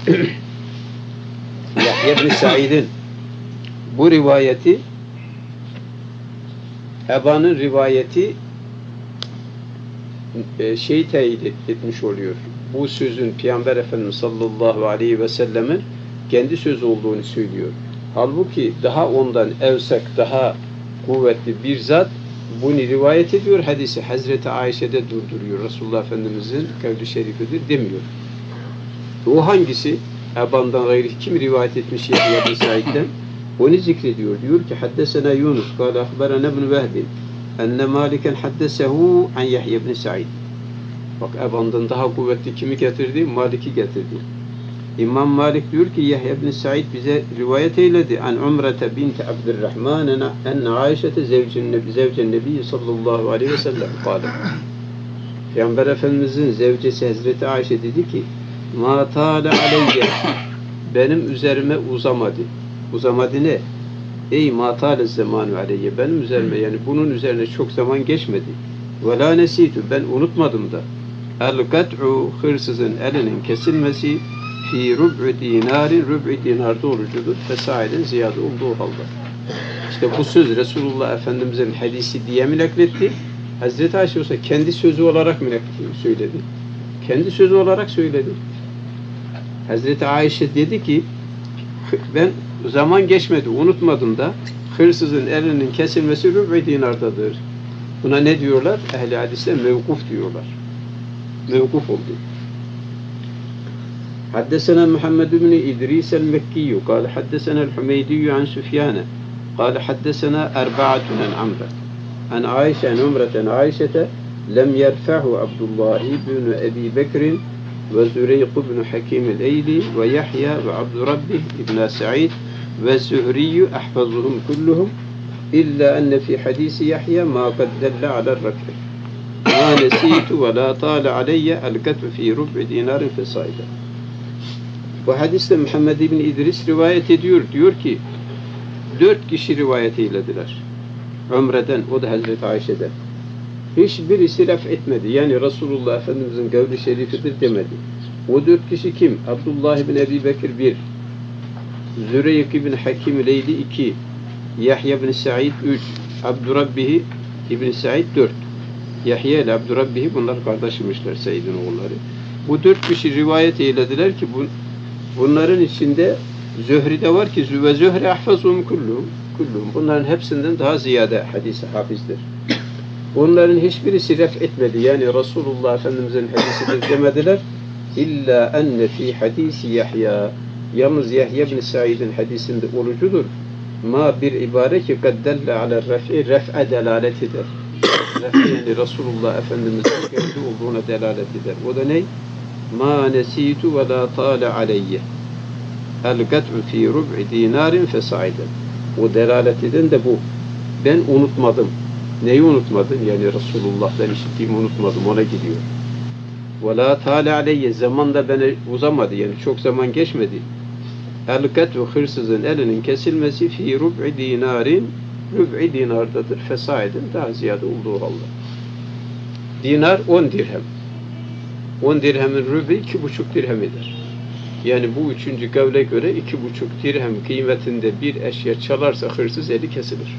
bin Sa'id'in bu rivayeti Eban'ın rivayeti teyit etmiş oluyor. Bu sözün Peygamber Efendimiz sallallahu aleyhi ve sellemin kendi sözü olduğunu söylüyor. Halbuki daha ondan evsak, daha kuvvetli bir zat bunu rivayet ediyor. Hadisi Hazreti Ayşe'de durduruyor. Resulullah Efendimiz'in kavli şerifidir demiyor. O hangisi? Eban'dan gayrı kim rivayet etmiş Yahya bin Sa'id'den? Onu zikrediyor. Diyor ki haddesena Yunus kâle ahberana ibn Vehbin enne Maliken haddesehu an Yahya bin Sa'id. Bak Eban'dan daha kuvvetli kimi getirdi? Malik'i getirdi. İmam Malik diyor ki Yahya bin Sa'id bize rivayet eyledi. An Umrete binti Abdurrahman enne Ayşete zevcen Nebi sallallahu aleyhi ve sellem kâle. Peygamber Efendimiz'in zevcesi Hazreti Ayşe dedi ki ma tâle aleyye benim üzerime uzamadı. Uzamadı ne? Ey ma tâle zamanu aleyye benim üzerime yani bunun üzerine çok zaman geçmedi. Ve la nesitu ben unutmadım da. El-kat'u hırsızın elinin kesilmesi fi rub'u dinarin rub'u dinarda olucudur. Fesaiden ziyade olduğu halde. İşte bu söz Resulullah Efendimiz'in hadisi diye mi nakletti? Hazreti Ayşe olsa kendi sözü olarak mı söyledi? Kendi sözü olarak söyledi. Hazreti Ayşe dedi ki ben zaman geçmedi unutmadım da hırsızın elinin kesilmesi rub'u dinardadır. Buna ne diyorlar? Ehli hadiste mevkuf diyorlar. Mevkuf oldu. Haddesena Muhammed ibn İdris el-Mekki kâle haddesena el-Hümeydi an Süfyan kâle haddesena erba'atun an Amr an Ayşe an Umreten Ayşete lem yerfa'hu Abdullah ibn Ebi Bekr ve Züreyq ibn Hakim el-Eyli ve Yahya ve Abdurrabbih ibn Sa'id ve Zühriyyü ahfazuhum kulluhum İlla enne fi hadisi Yahya ma kad delle ala'l rak'ı. Ma nesitu ve la tâle aleyye el-kat'u fi rub'i dinarin fesaide. Bu hadiste Muhammed ibn İdris rivayet ediyor. Diyor ki 4 kişi rivayet eylediler. Ömre'den, o da Hazreti Ayşe'den. Hiçbirisi laf etmedi. Yani Resulullah Efendimiz'in kavli şerifidir demedi. O 4 kişi kim? Abdullah ibn Ebi Bekir 1, Züreyk ibn Hakim Leyli 2, Yahya ibn Sa'id 3, Abdurrabbih ibn Sa'id 4. Yahya ile Abdurrabbih bunlar kardeşmişler Said'in oğulları. Bu 4 kişi rivayet eylediler ki bunların içinde Zühri de var ki ve Zühri ahfazum kulluhum. kulluhum. Bunların hepsinden daha ziyade hadisi hafizdir. Bunların hiçbirisi ref etmedi. Yani Resulullah Efendimiz'in hadisidir demediler. İlla enne fi hadisi Yahya. Yalnız Yahya bin Said'in hadisinde olucudur. Ma bir ibare ki kaddelle ala ref'i ref'e delalet eder. Ref'i yani Resulullah Efendimiz'in geldi olduğuna delalet eder. O da ne? Ma nesitu ve la tale aleyye. El-gat'u fi rub'i dinarin fesa'iden. O delalet eden de bu. Ben unutmadım. Neyi unutmadın? Yani Resulullah'tan işittiğimi unutmadım. Ona gidiyor. وَلَا تَعْلَ عَلَيَّ Zaman da bana uzamadı. Yani çok zaman geçmedi. El-gat'u hırsızın elinin kesilmesi fi rub'i dinarin rub'i dinardadır. Fesa'iden daha ziyade olduğu halde. Dinar 10 dirhem. 10 dirhemin rub'i 2,5 dirhem eder. Yani bu üçüncü kavle göre 2,5 dirhem kıymetinde bir eşya çalarsa hırsız eli kesilir.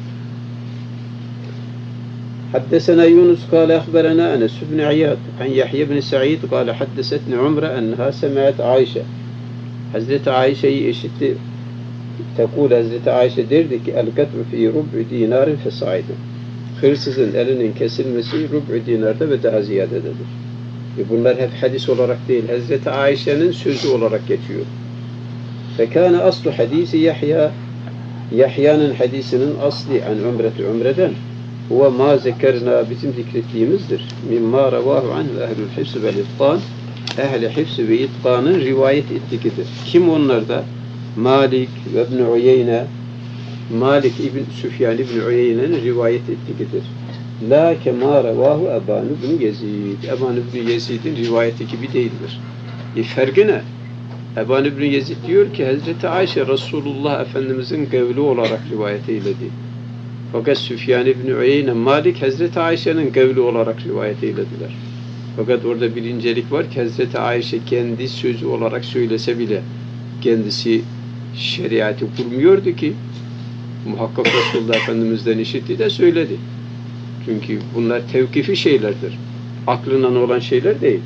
حدثنا يونس قال أخبرنا أنس بن عياض عن يحيى بن سعيد قال حدثتني عمرة أنها سمعت عائشة Hazreti Ayşe'yi işitti. Tekul Hazreti Ayşe derdi ki el-kat'u fi rub'i dinarin fesa'iden. Hırsızın elinin kesilmesi rub'i dinarda ve daha ziyadededir. Bunlar hep hadis olarak değil, Hazreti Ayşe'nin sözü olarak geçiyor. Fekâne aslu hadisi Yahya, Yahya'nın hadisinin asli an Umre'den huve ma zekerna bizim zikrettiğimizdir. Mimma revahu anhu ehlül hifz vel itqan, ehli hifz ve itqanın rivayet ettikidir. Kim onlar da? Malik ve İbn Uyeyne, Malik İbn Süfyan İbn Uyeyne'nin rivayet ettikidir. La kema revahu Eban İbn Yezid. Eban İbn Yezid'in rivayeti gibi değildir. Farkı ne? Eban İbn Yezid diyor ki Hazreti Ayşe Resulullah Efendimizin kavli olarak rivayet eyledi. Fakat Süfyan İbn Uyeyne, Malik Hazreti Ayşe'nin kavli olarak rivayet eylediler. Fakat orada bir incelik var ki Hazreti Ayşe kendi sözü olarak söylese bile kendisi şeriatı kurmuyordu ki muhakkak Resulullah Efendimiz'den işitti de söyledi. Çünkü bunlar tevkifi şeylerdir. Aklından olan şeyler değil.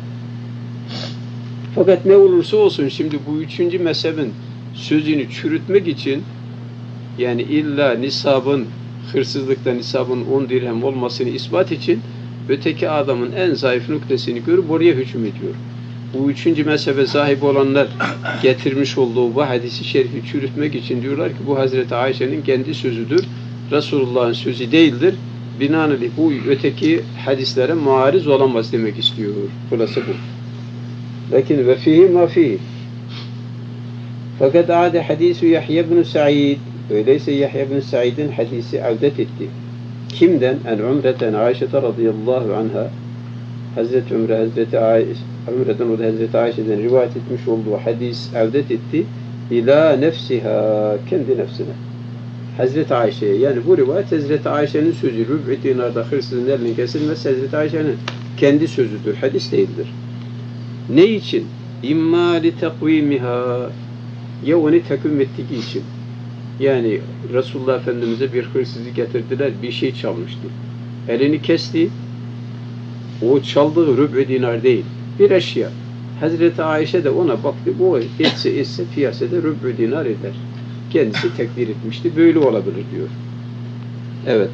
Fakat ne olursa olsun şimdi bu üçüncü mezhebin sözünü çürütmek için yani illa nisabın, hırsızlıkta nisabın 10 dirhem olmasını ispat için öteki adamın en zayıf noktasını görüp oraya hüküm ediyor. Bu üçüncü mezhebe sahip olanlar getirmiş olduğu bu hadisi şerifi çürütmek için diyorlar ki bu Hazreti Ayşe'nin kendi sözüdür. Resulullah'ın sözü değildir. Binaenaleyh bu öteki hadislere muariz olamaz demek istiyor. Burası bu. Lakin ve fihi ma fihi. Fakat ade hadisu Yahya bin Sa'id. Öyleyse Yahya bin Sa'id'in hadisi avdet etti. Kimden? En Umre'ten Ayşe radıyallahu anha. Hazreti Umre, Hazreti Ayşe, Umre'den o da Hazreti Ayşe'den rivayet etmiş olduğu hadis avdet etti. İlâ nefsiha, kendi nefsine. Hazreti Ayşe'ye, yani bu rivayet Hazreti Ayşe'nin sözü. Rüb'i dinarda hırsızın elinin kesilmesi Hazreti Ayşe'nin kendi sözüdür, hadis değildir. Ne için? İmmâ li tekvimiha, ya onu takvim ettiği için. Yani Resulullah Efendimiz'e bir hırsızı getirdiler, bir şey çalmıştı. Elini kesti, o çaldığı rüb'i dinar değil, bir eşya. Hazreti Ayşe de ona baktı, bu etse piyasada rüb'i dinar eder. Kendisi tekdir etmişti, böyle olabilir diyor. Evet.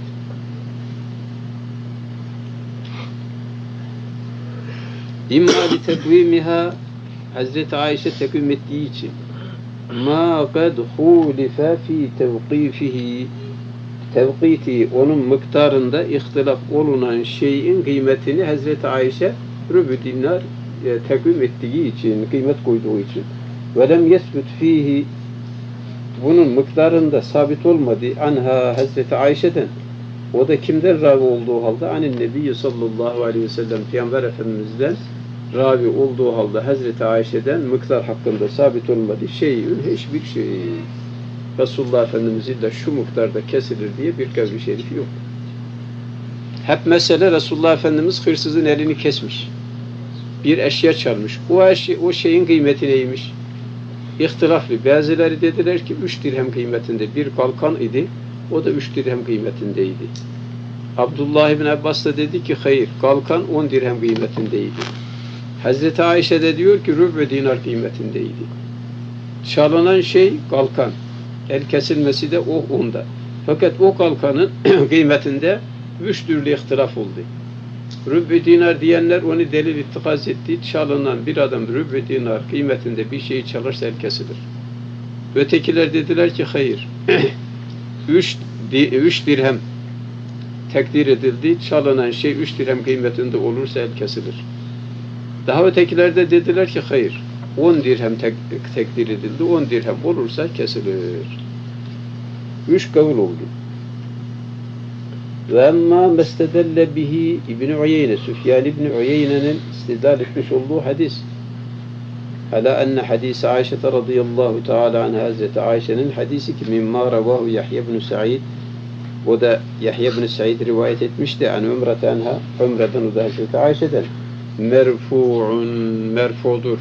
İmma li tekvimiha, Hazreti Ayşe tekvim ettiği için. Ma kad hulife fi tevqifihi, tevqiti onun miktarında ihtilaf olunan şeyin kıymetini Hazreti Ayşe rübü dinar tekvim ettiği için, kıymet koyduğu için. Ve lem yesbut fihi, bunun miktarında sabit olmadı anha Hazreti Ayşe'den. O da kimden ravi olduğu halde? Anin Nebi sallallahu aleyhi ve sellem Peygamber Efendimiz'den ravi olduğu halde Hazreti Ayşe'den miktar hakkında sabit olmadı. Hiçbir şey. Resulullah Efendimiz'in de şu miktarda kesilir diye bir kavli şerif yok. Hep mesele Resulullah Efendimiz hırsızın elini kesmiş. Bir eşya çalmış. O şeyin kıymeti neymiş? İhtilaflı. Bazıları dediler ki 3 dirhem kıymetinde bir kalkan idi. O da 3 dirhem kıymetindeydi. Abdullah ibn Abbas da dedi ki hayır, kalkan 10 dirhem kıymetindeydi. Hazreti Ayşe de diyor ki rüb'ü dinar kıymetindeydi. Çalınan şey kalkan. El kesilmesi de o onda. Fakat o kalkanın kıymetinde 3 türlü ihtilaf oldu. Rüb'ü dinar diyenler onu delil ittikaz etti. Çalınan bir adam rüb'ü dinar kıymetinde bir şeyi çalırsa el kesilir. Ötekiler dediler ki hayır. 3 dirhem tekdir edildi. Çalınan şey 3 dirhem kıymetinde olursa el kesilir. Daha ötekiler de dediler ki hayır. 10 dirhem tekdir edildi. 10 dirhem olursa kesilir. 3 kavul oldu. Ve emma mestedelle bihi İbn-i Uyeyne, Süfyan İbn-i Uyeyne'nin istidlal etmiş olduğu hadis. Hala enne hadisi Ayşe radıyallahu teala anha, Hazreti Ayşe'nin hadisi ki mimma ravahu Yahya ibn Sa'id, o da Yahya ibn Sa'id rivayet etmişti an Umrete anha, Umre'den o da Hazreti Ayşe'den merfu'un, merfu'dur.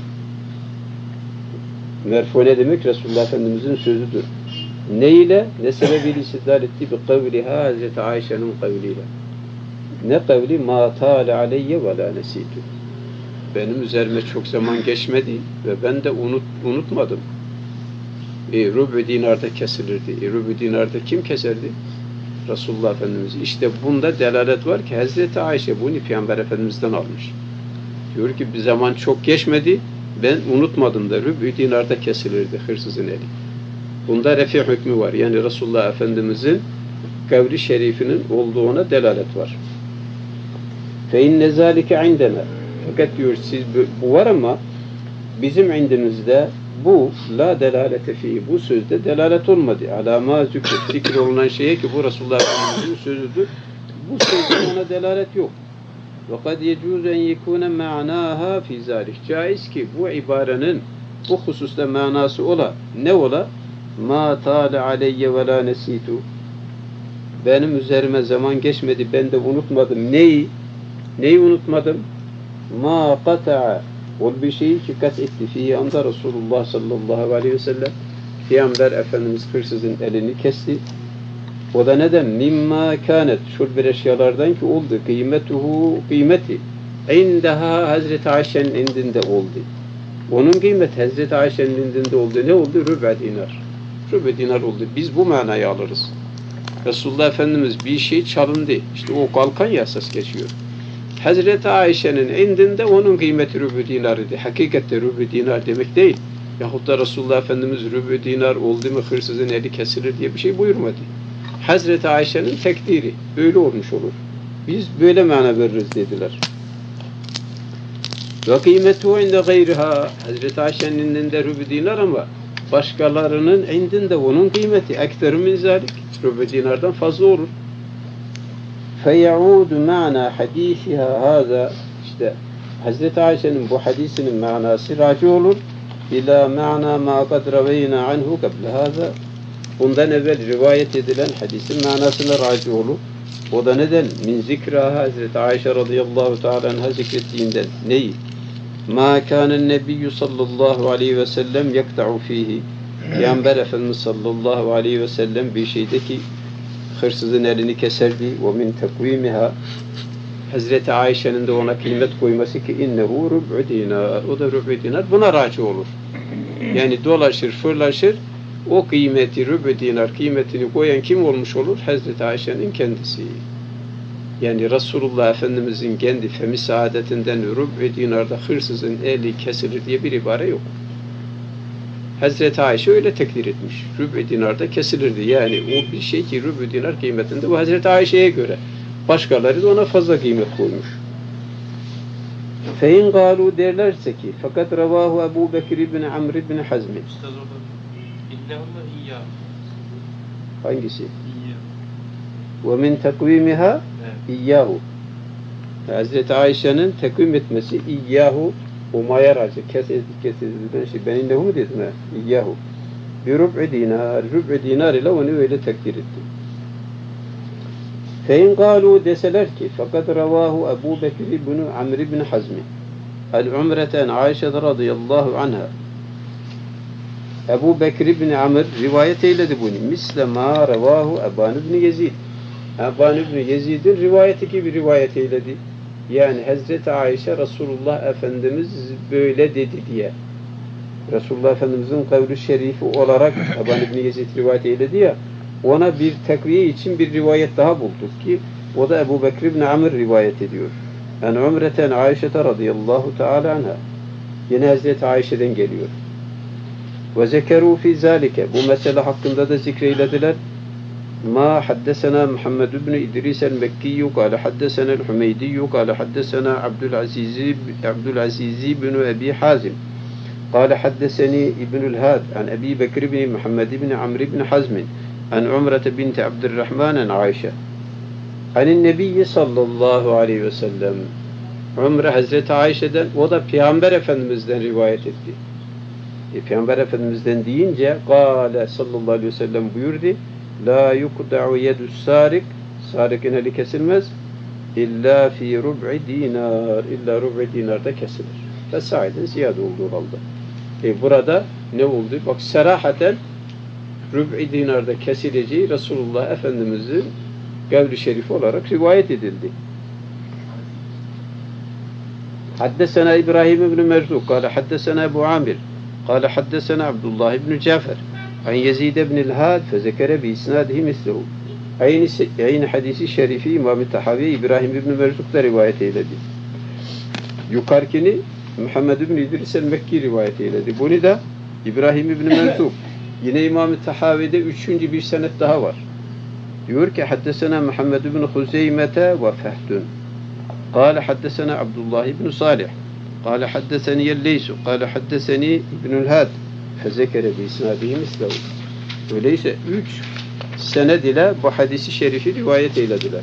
Merfu ne demek? Resulullah Efendimiz'in sözüdür. Ne ile? Ne sebebiyle istidlal etti? Bi kavliha, Hazreti Ayşe'nin kavliyle. Ne kavli? Ma tâle aleyye ve la nesîtü. Benim üzerime çok zaman geçmedi ve ben de unutmadım. Rüb'ü dinarda kesilirdi. Rüb'ü dinarda kim keserdi? Resulullah Efendimiz. İşte bunda delalet var ki Hazreti Ayşe bunu Peygamber Efendimiz'den almış. Diyor ki bir zaman çok geçmedi, ben unutmadım da rüb'ü dinarda kesilirdi hırsızın eli. Bunda refi hükmü var. Yani Resulullah Efendimiz'in kavli şerifinin olduğuna delalet var. فَاِنَّ ذَٰلِكَ عِنْدَنَا. Fakat diyor siz bu var ama bizim indimizde bu la delalete fi, bu sözde delalet olmadı. Alama zikir olunan şeye ki bu Resulullah Efendimiz'in sözüdür. Bu sözde ona delalet yok. وَقَدْ يَجُوزُ اَنْ يَكُونَ مَعْنَاهَا فِي ذَٰلِكَ. Caiz ki bu ibarenin bu hususta manası ola. Ne ola? مَا تَالَ عَلَيَّ وَلَا نَسِيتُ. Benim üzerime zaman geçmedi, ben de unutmadım. Neyi? Neyi unutmadım? مَا قَتَعَ. O bir şeyi ki kat etti. Fihi anda Resulullah sallallahu aleyhi ve sellem. Peygamber Efendimiz hırsızın elini kesti. O da neden? Mimma kânet. Şu bir eşyalardan ki oldu. Kıymeti. İndeha Hazreti Ayşe'nin indinde oldu. Onun kıymeti Hazreti Ayşe'nin indinde oldu. Ne oldu? Rüb'e dinar. Rüb'e dinar oldu. Biz bu manayı alırız. Resulullah Efendimiz bir şey çalındı. İşte o kalkan ya esas geçiyor. Hazreti Ayşe'nin indinde onun kıymeti rüb'ü dinar idi. Hakikatte rüb'ü dinar demek değil. Yahut da Resulullah Efendimiz rüb'ü dinar oldu mu hırsızın eli kesilir diye bir şey buyurmadı. Hazreti Ayşe'nin tekdiri. Böyle olmuş olur. Biz böyle mana veririz dediler. Ve kıymetu inde gayriha. Hazreti Ayşe'nin indinde rüb'ü dinar ama başkalarının indinde onun kıymeti ekteru min zalik. Rüb'ü dinardan fazla olur. فَيَعُودُ مَعْنَا حَد۪يثِهَا هَذَا. İşte Hazreti Ayşe'nin bu hadisinin manası raci olur. İlâ ma'na mâ kad raveyna anhu kable hâzâ. Bundan evvel rivayet edilen hadisin manasına raci olur. O da neden? Min zikraha, Hazreti Ayşe radıyallahu teâlâ anh'a zikrettiğinden. Neyi? مَا كَانَ النَّبِيُّ sallallahu aleyhi ve sellem يَقْتَعُ ف۪يهِ. Peygamber Efendimiz sallallahu aleyhi ve sellem bir şeydeki hırsızın elini keserdi. وَمِنْ تَقْوِيمِهَا. Hazreti Ayşe'nin de ona kıymet koyması ki innehu rüb'ü dinar. O da rüb'ü dinar. Buna raci olur. Yani dolaşır, fırlaşır. O kıymeti, rüb'ü dinar kıymetini koyan kim olmuş olur? Hazreti Ayşe'nin kendisi. Yani Resulullah Efendimizin kendi femi saadetinden rüb'ü dinarda hırsızın eli kesilir diye bir ibare yok. Hazreti Ayşe öyle tekdir etmiş. Rüb'ü dinarda kesilirdi. Yani o bir şey ki rüb'ü dinar kıymetinde bu Hazreti Ayşe'ye göre. Başkaları da ona fazla kıymet koymuş. Fein galu derlerse ki fakat ravahu Ebu Bekir ibn Amr ibn Hazmi. Hangisi? Ve min tekvimiha iyyahu. Hazreti Ayşe'nin tekvim etmesi iyyahu umaya racı. Kesildiğinden şey. Ben innehu mu dedim ha? İyyahu. Bir rüb'ü dinar. Rüb'ü dinar ile onu öyle tekdir ettim. Fein galu deseler ki fakat ravahu Ebu Bekir ibn Amr ibn Hazmi el-Umreten Ayşe radıyallahu anha. Ebu Bekir ibn Amr rivayet eyledi bunu. Misle ma ravahu Eban ibn Yezid. Eban ibn Yezid'in rivayeti gibi rivayet eyledi. Yani Hazreti Ayşe Resulullah Efendimiz böyle dedi diye. Resulullah Efendimiz'in kavli şerifi olarak Eban İbni Yezid rivayet eyledi ya, ona bir tekviye için bir rivayet daha bulduk ki o da Ebu Bekir İbni Amr rivayet ediyor. En umreten Ayşe'te radıyallahu teala anha. Yine Hazreti Ayşe'den geliyor. Ve zekeru fi zalike. Bu mesele hakkında da zikreylediler. Ma haddesena Muhammed ibn İdris el-Mekkiyyü kâle haddesena el-Hümeydiyyü kâle haddesena Abdülaziz ibn Ebi Hazim kâle haddeseni İbnül Had an Ebi Bekir ibn Muhammed ibn Amr ibn Hazmin an Umrete binti Abdurrahman an Ayşe anin Nebiyyi sallallahu aleyhi ve sellem. Umre Hazreti Ayşe'den, o da Peygamber Efendimiz'den rivayet etti. Peygamber Efendimiz'den deyince Kâle sallallahu aleyhi ve sellem buyurdu, La yukda'u yedus sarik, sarikin eli kesilmez, illa fi rub'i dinar, illa rub'i dinarda kesilir. Ve sa'iden ziyade olduğu halde. Burada ne oldu? Bak, serahaten rub'i dinarda kesileceği Resulullah Efendimiz'in kavli şerifi olarak rivayet edildi. Haddesena İbrahim ibn Merzuk, kâle haddesena Ebu Amir, kâle haddesena Abdullah ibn Cafer, an Yezid ibn al-Had, fezekere bi isnadihi mislehu. Aynı hadisi şerifi İmam-ı Tahavi İbrahim ibn Merzuk da rivayet eyledi. Yukarkini Muhammed ibn İdris el-Mekki rivayet eyledi. Bunu da İbrahim ibn Merzuk. Yine İmam-ı Tahavi'de üçüncü bir senet daha var. Diyor ki haddesena Muhammed ibn Huzeymete ve Fehdun. قال حدثنا عبد الله بن صالح قال حدثني الليث قال حدثني ابن الهاد فذكر بإسناده مثله. Öyleyse 3 sened ile bu hadisi şerifi rivayet eylediler.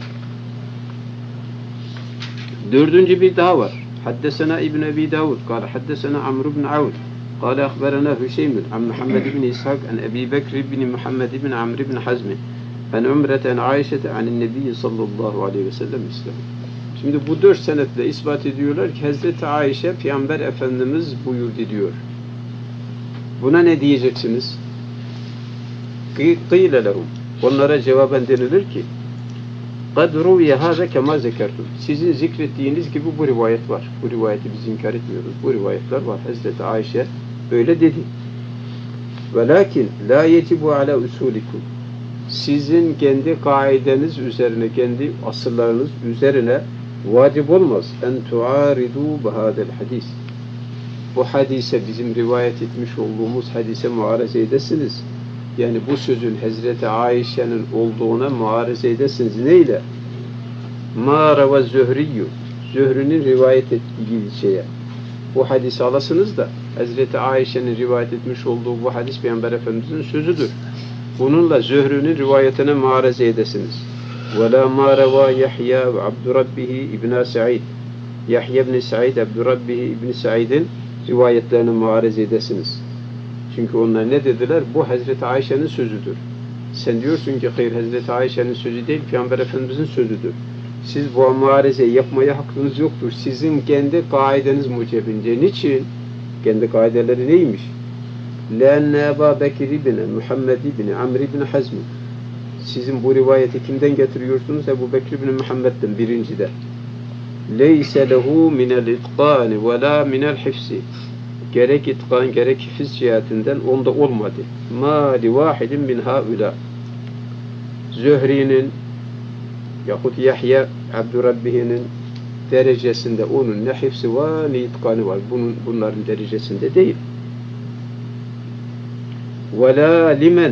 Dördüncü bir daha var. Haddesena İbn Ebi Davud قال حدثنا عمرو بن عون قال أخبرنا هشيم عن محمد بن إسحاق عن أبي بكر بن محمد بن عمرو بن حزم عن عمرة عن عائشة عن النبي صلى الله عليه وسلم مثله. Şimdi bu 4 senetle ispat ediyorlar ki Hazreti Ayşe Peygamber Efendimiz buyurdu diyor. Buna ne diyeceksiniz? Kıyle lehum. Onlara cevaben denilir ki قَدْ رُوْيَ هَذَا كَمَا زَكَرْتُمْ. Sizin zikrettiğiniz gibi bu rivayet var. Bu rivayeti biz inkar etmiyoruz. Bu rivayetler var. Hazreti Ayşe öyle dedi. وَلَكِنْ لَا يَجِبُ عَلَى usulikum. Sizin kendi kaideniz üzerine, kendi asıllarınız üzerine vacip olmaz. En tuaridu bihadel hadis. Bu hadise, bizim rivayet etmiş olduğumuz hadise muareze edesiniz. Yani bu sözün Hazreti Ayşe'nin olduğuna muareze edesiniz. Neyle? Ma reva Zühriyyü. Zührü'nün rivayet ettiği şeye. Bu hadisi alasınız da Hazreti Ayşe'nin rivayet etmiş olduğu bu hadis Peygamber Efendimiz'in sözüdür. Bununla Zührü'nün rivayetine muareze edesiniz. وَلَا مَا رَوَى يَحْيَا وَعَبْدُرَبِّهِ İbn Sa'id. Yahya ibn Sa'id, Abdurrabbihi ibn Sa'id'in rivayetlerine muareze edesiniz. Çünkü onlar ne dediler? Bu Hazreti Ayşe'nin sözüdür. Sen diyorsun ki hayır, Hazreti Ayşe'nin sözü değil, Peygamber Efendimiz'in sözüdür. Siz bu muarezeyi yapmaya hakkınız yoktur. Sizin kendi kaideniz mucibince. Niçin? Kendi kaideleri neymiş? لَاَنَّ اَبَا بَكِرِ ibn Muhammed ibn Amr ibn Hazm. Sizin bu rivayeti kimden getiriyorsunuz? Ebu Bekir ibn Muhammed'den, birincide. لَيْسَ لَهُ مِنَ الْاِتْقَانِ وَلَا مِنَ الْحِفْسِ. Gerek itkan, gerek hifz cihetinden onda olmadı. مَا لِوَاحِدٍ مِنْ هَؤُلَا. Zühri'nin yahut Yahya Abdurrabbihi'nin derecesinde onun ne hifzi var ne itkanı var. Bunların derecesinde değil. وَلَا لِمَنْ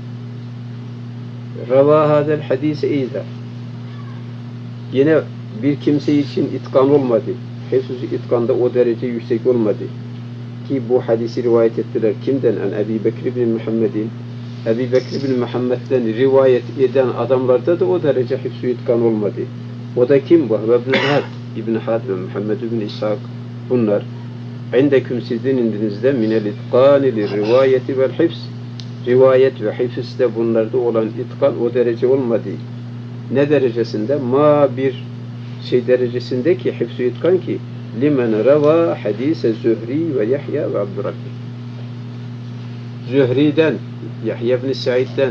رَوَى هَذَا الْحَد۪يسَ اِذَا. Yine bir kimse için itkan olmadı. Hifz-i itkanda o derece yüksek olmadı. Ki bu hadisi rivayet ettiler. Kimden? En Ebi Bekir bin Muhammed'in. Ebi Bekir bin Muhammed'den rivayet eden adamlarda da o derece hifz-i itkan olmadı. O da kim? Bu İbn Had ve Muhammed ibn İshak. Bunlar indeküm sizin indinizde minel itkani li rivayeti vel hifz. Rivayet ve hifzde bunlarda olan itkan o derece olmadı. Ne derecesinde? Ma bir şey derecesinde ki hifz-i itkan ki limen reva hadise Zühri ve Yahya ve Abdurrabbi. Zühri'den, Yahya ibn Sa'id'den,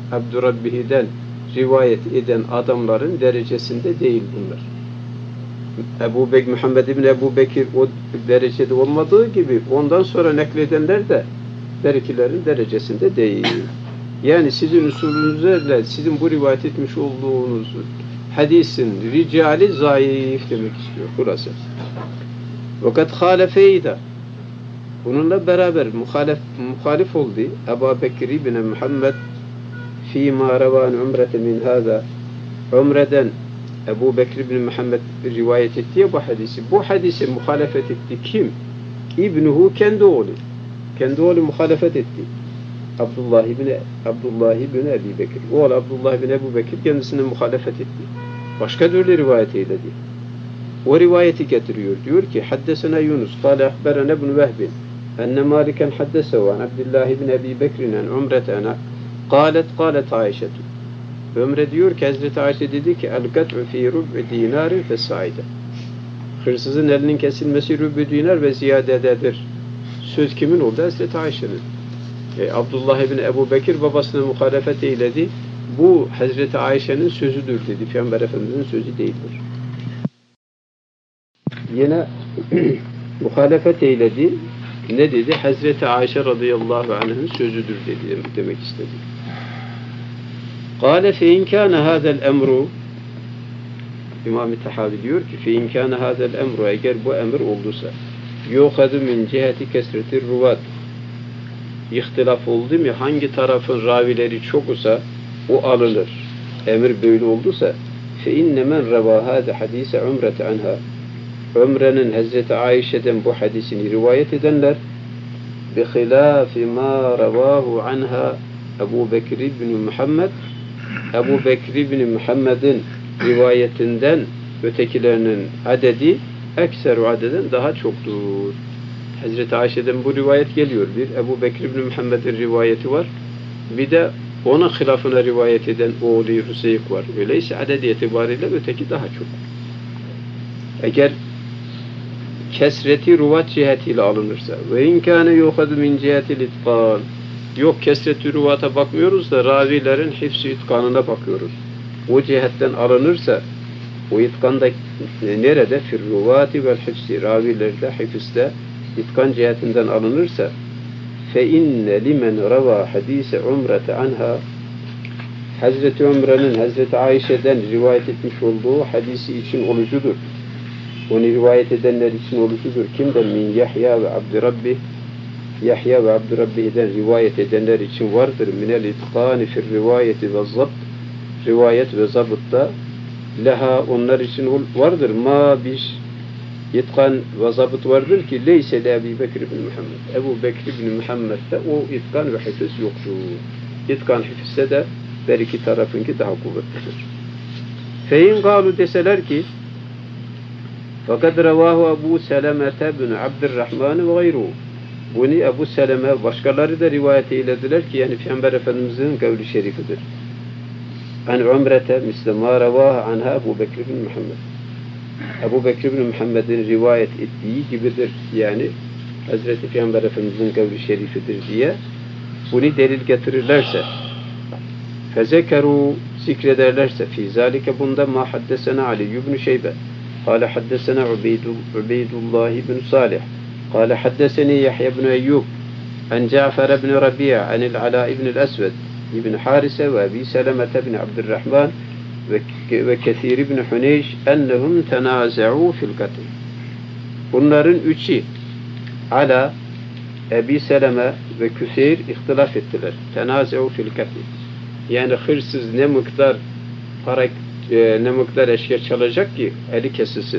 Abdurrabbihi'den rivayet eden adamların derecesinde değil bunlar. Muhammed İbni Ebu Bekir o derecede olmadığı gibi ondan sonra nakledenler de berikilerin derecesinde değil. Yani sizin usulünüzle sizin bu rivayet etmiş olduğunuz hadisin ricali zayıf demek istiyor burası. Fakat halefeyda bununla beraber muhalif oldu. Ebu Bekir İbni Muhammed fîmâ revan umrete min hâzâ umreden Ebu Bekir İbni Muhammed rivayet ettiği bu hadisi. Bu hadise muhalefet etti kim? İbnuhu kendi oğlu. Kendi oğlu muhalefet etti. Abdullah İbni Ebi Bekir. Oğlu Abdullah İbni Ebu Bekir kendisine muhalefet etti. Başka türlü rivayet eyledi. O rivayeti getiriyor. Diyor ki haddesena Yunus kâle ahberene ibn Vehbin enne Maliken haddesehu an Abdullah İbni Ebi Bekir'in umretena kâlet Ayşetu. Ömre diyor ki Hazreti Ayşe dedi ki el-gat'u fî rub'i dînârin fesâide. Hırsızın elinin kesilmesi rub'i dinar ve ziyadededir. Söz kimin oldu? Hazreti Ayşe'nin. Abdullah İbni Ebu Bekir babasına muhalefet eyledi. Bu Hazreti Ayşe'nin sözüdür dedi. Peygamber Efendimiz'in sözü değildir. Yine muhalefet eyledi. Ne dedi? Hazreti Ayşe radıyallahu anh'ın sözüdür dedi demek istedi. قال فإن كان هذا الأمر İmam-ı Tahavi diyor ki فإن كان هذا الأمر eğer bu emir olduysa يُؤْخَذُ مِنْ جِهَةِ كَسْرَةِ الرُّوَاتِ İhtilaf oldu mu? Hangi tarafın ravileri çok olsa o alınır. Emir böyle olduysa فإن مَنْ رَوَى هَذَا حَدِيثَ عُمْرَةَ عَنْهَا Ömre'nin Hazreti Ayşe'den bu hadisini rivayet edenler بِخِلَافِ مَا رَوَاهُ عَنْهَا Ebu Bekir İbni Muhammed Ebu Bekir İbni Muhammed'in rivayetinden ötekilerinin adedi ekseru adeden daha çoktur. Hazreti Ayşe'den bu rivayet geliyor. Bir Ebu Bekir İbni Muhammed'in rivayeti var. Bir de onun hilafına rivayet eden oğlu Hüseyik var. Öyleyse adedi itibariyle öteki daha çok. Eğer kesreti ruvat cihetiyle alınırsa ve inkâne yuhadu min cihetil itqan yok kesret-i ruvata bakmıyoruz da ravilerin hifz-i itkanına bakıyoruz. O cihetten alınırsa o itkan da nerede? Fir-ruvati vel hifzi ravilerde, hifzde itkan cihetinden alınırsa fe inne limen rava hadise umrete anha Hazreti Ömre'nin Hazreti Ayşe'den rivayet etmiş olduğu hadisi için olucudur. Onu rivayet edenler için olucudur. Kimden? Min Yahya ve Abdurrabbih Yahya ve Abdurrabbih'den rivayet edenler için vardır. Minel itkâni fir rivayeti ve zabt rivayet ve zabıtta leha onlar için vardır. Ma biş itkan ve zabıt vardır ki leyse le Ebu Bekir ibn Muhammed. Ebu Bekir ibn Muhammed'de o itkan ve hifz yoktur. İtkan hifzse de her iki tarafınki daha kuvvetlidir. Fein galu deseler ki fakat revahu Ebu Selemete bin Abdurrahman ve gayruhu bunu Ebu Seleme başkaları da rivayet eylediler ki yani Peygamber Efendimiz'in kavli şerifidir. An umrete misle ma revaha anha Ebu Bekir bin Muhammed. Ebu Bekir bin Muhammed'in rivayet ettiği gibidir. Yani Hazreti Peygamber Efendimiz'in kavli şerifidir diye bunu delil getirirlerse fezekeru zikrederlerse fi zalike bunda ma haddesena Ali ibn Şeybe قال حدثنا عبيد الله بن صالح قال حدثني يحيى بن أيوب عن جعفر بن ربيع عن العلاء بن الأسود بن حارثة وأبي سلمة بن عبد الرحمن وكثير بن حنيش أنهم تنازعوا في القتل. Bunların üçü Ala, Ebi Seleme ve Küseyr ihtilaf ettiler. Tenazeu fil katl. Yani hırsız ne miktar para ne miktar eşya çalacak ki eli kesilsin.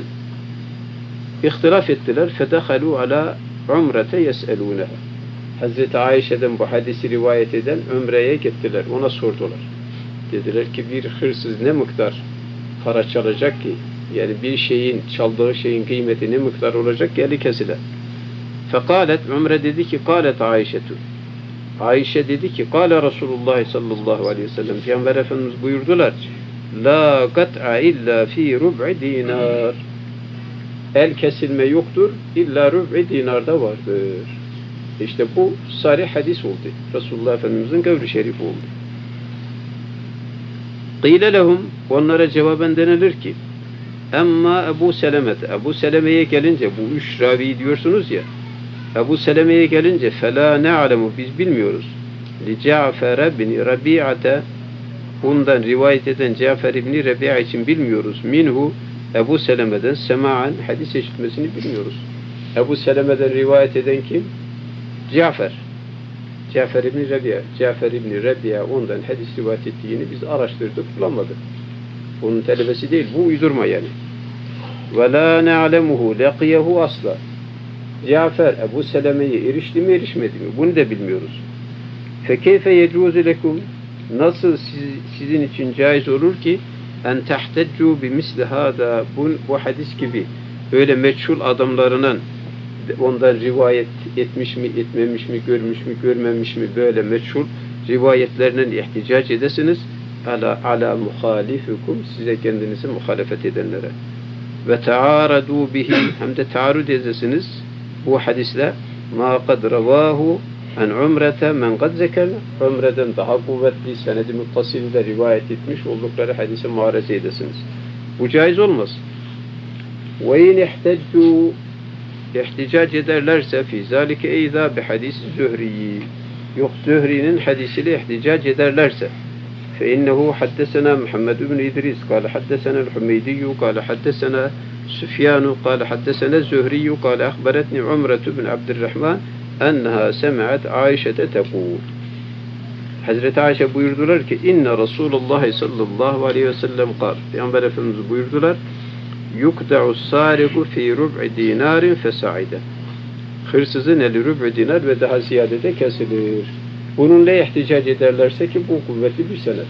İhtilaf ettiler. Fedehalu ala umrete yes'elûneha. Hazreti Ayşe'den bu hadisi rivayet eden Ömre'ye gittiler. Ona sordular. Dediler ki bir hırsız ne miktar para çalacak ki? Yani bir şeyin, çaldığı şeyin kıymeti ne miktar olacak ki eli kesilir. Fekalet, Ömre dedi ki, kâlet Ayşetu. Ayşe dedi ki, kâle Resulullah sallallahu aleyhi ve sellem. Peygamber Efendimiz buyurdular. La kat'a illa fi rub'i dinar. El kesilme yoktur, illa rub'i dinarda vardır. İşte bu sarih hadis oldu. Resulullah Efendimiz'in kavli şerif oldu. Qîle lehum, onlara cevaben denilir ki, Ama Ebu Selemet, Ebu Seleme'ye gelince, bu üç ravi diyorsunuz ya, Ebu Seleme'ye gelince فَلَا نَعْلَمُ biz bilmiyoruz. لِجَعْفَرَ بِنِ رَبِيعَةَ bundan rivayet eden Cafer İbni Rebi'a için bilmiyoruz. Minhu Ebu Seleme'den semaen hadis işitmesini bilmiyoruz. Ebu Seleme'den rivayet eden kim? Cafer. Cafer İbni Rebi'a. Cafer İbni Rebi'a ondan hadis rivayet ettiğini biz araştırdık, bulamadık. Onun talebesi değil, bu uydurma yani. Ve la na'lemuhu laqiyahu asla. Cafer Ebu Seleme'ye erişti mi erişmedi mi? Bunu da bilmiyoruz. Fekeyfe yecuzu lekum nasıl sizin için caiz olur ki en tehteccu bimisli hada bu hadis gibi öyle meçhul adamlarının ondan rivayet etmiş mi, etmemiş mi, görmüş mü, görmemiş mi böyle meçhul rivayetlerinden ihticac edesiniz ala muhalifikum size kendinizi muhalefet edenlere ve taaradu bihi hem de taarrud edesiniz bu hadisle ma kad ravahu en umrete men kad zekerna umreden daha kuvvetli senedi muttasilde rivayet etmiş oldukları hadise muhareze edesiniz. Bu caiz olmaz. Ve in ihteccu ihticac ederlerse fi zalike eyza bi hadis Zühri'yi yok Zühri'nin hadisiyle ihticac ederlerse fe innehu haddesena Muhammed ibn İdris kâle haddesena el-Hümeydiyyü kâle haddesena Süfyanu kâle haddesena Zühriyyü kâle ahberetni Umretu ibn Abdurrahman enneha semi'at Ayşe'te tekûl Hazreti Ayşe buyurdular ki inne Resulullah sallallahu aleyhi ve sellem kâl Peygamber Efendimiz buyurdular yukda'u sariku fi rub'i dinarin fesa'ide hırsızın eli rub'i dinar ve daha ziyade de kesilir. Bununla ihticac ederlerse ki bu kuvvetli bir senet.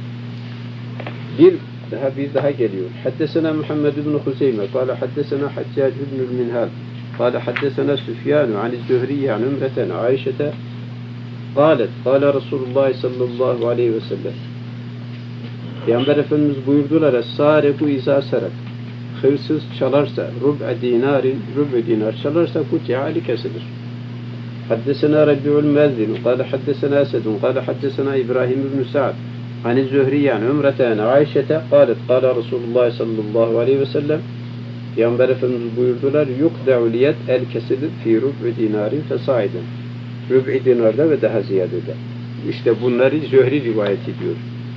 Bir daha geliyor. Haddesena Muhammed ibn Huseyme kâle haddesena Haccac ibn Minhal kâle haddesena Süfyanu an'iz-Zühriye an Ümreten Ayşe'te kâlet kâle Resulullah sallallahu aleyhi ve sellem Peygamber Efendimiz buyurdular es-sâriku izâ serak hırsız çalarsa rub'a dinar çalarsa kuti'a ali kesilir. Haddesena Rabi'ul Muezzin kâle haddesena Esedun kâle haddesena İbrahim ibn Sa'd an'iz-Zühriye an Ümreten Ayşe'te kâlet kâle Resulullah sallallahu aleyhi ve sellem Peygamber Efendimiz buyurdular yukda'u liyet el kesilir fi rub'i dinarin fesa'iden rub'i dinarda ve daha ziyadede. İşte bunları Zühri rivayet ediyor.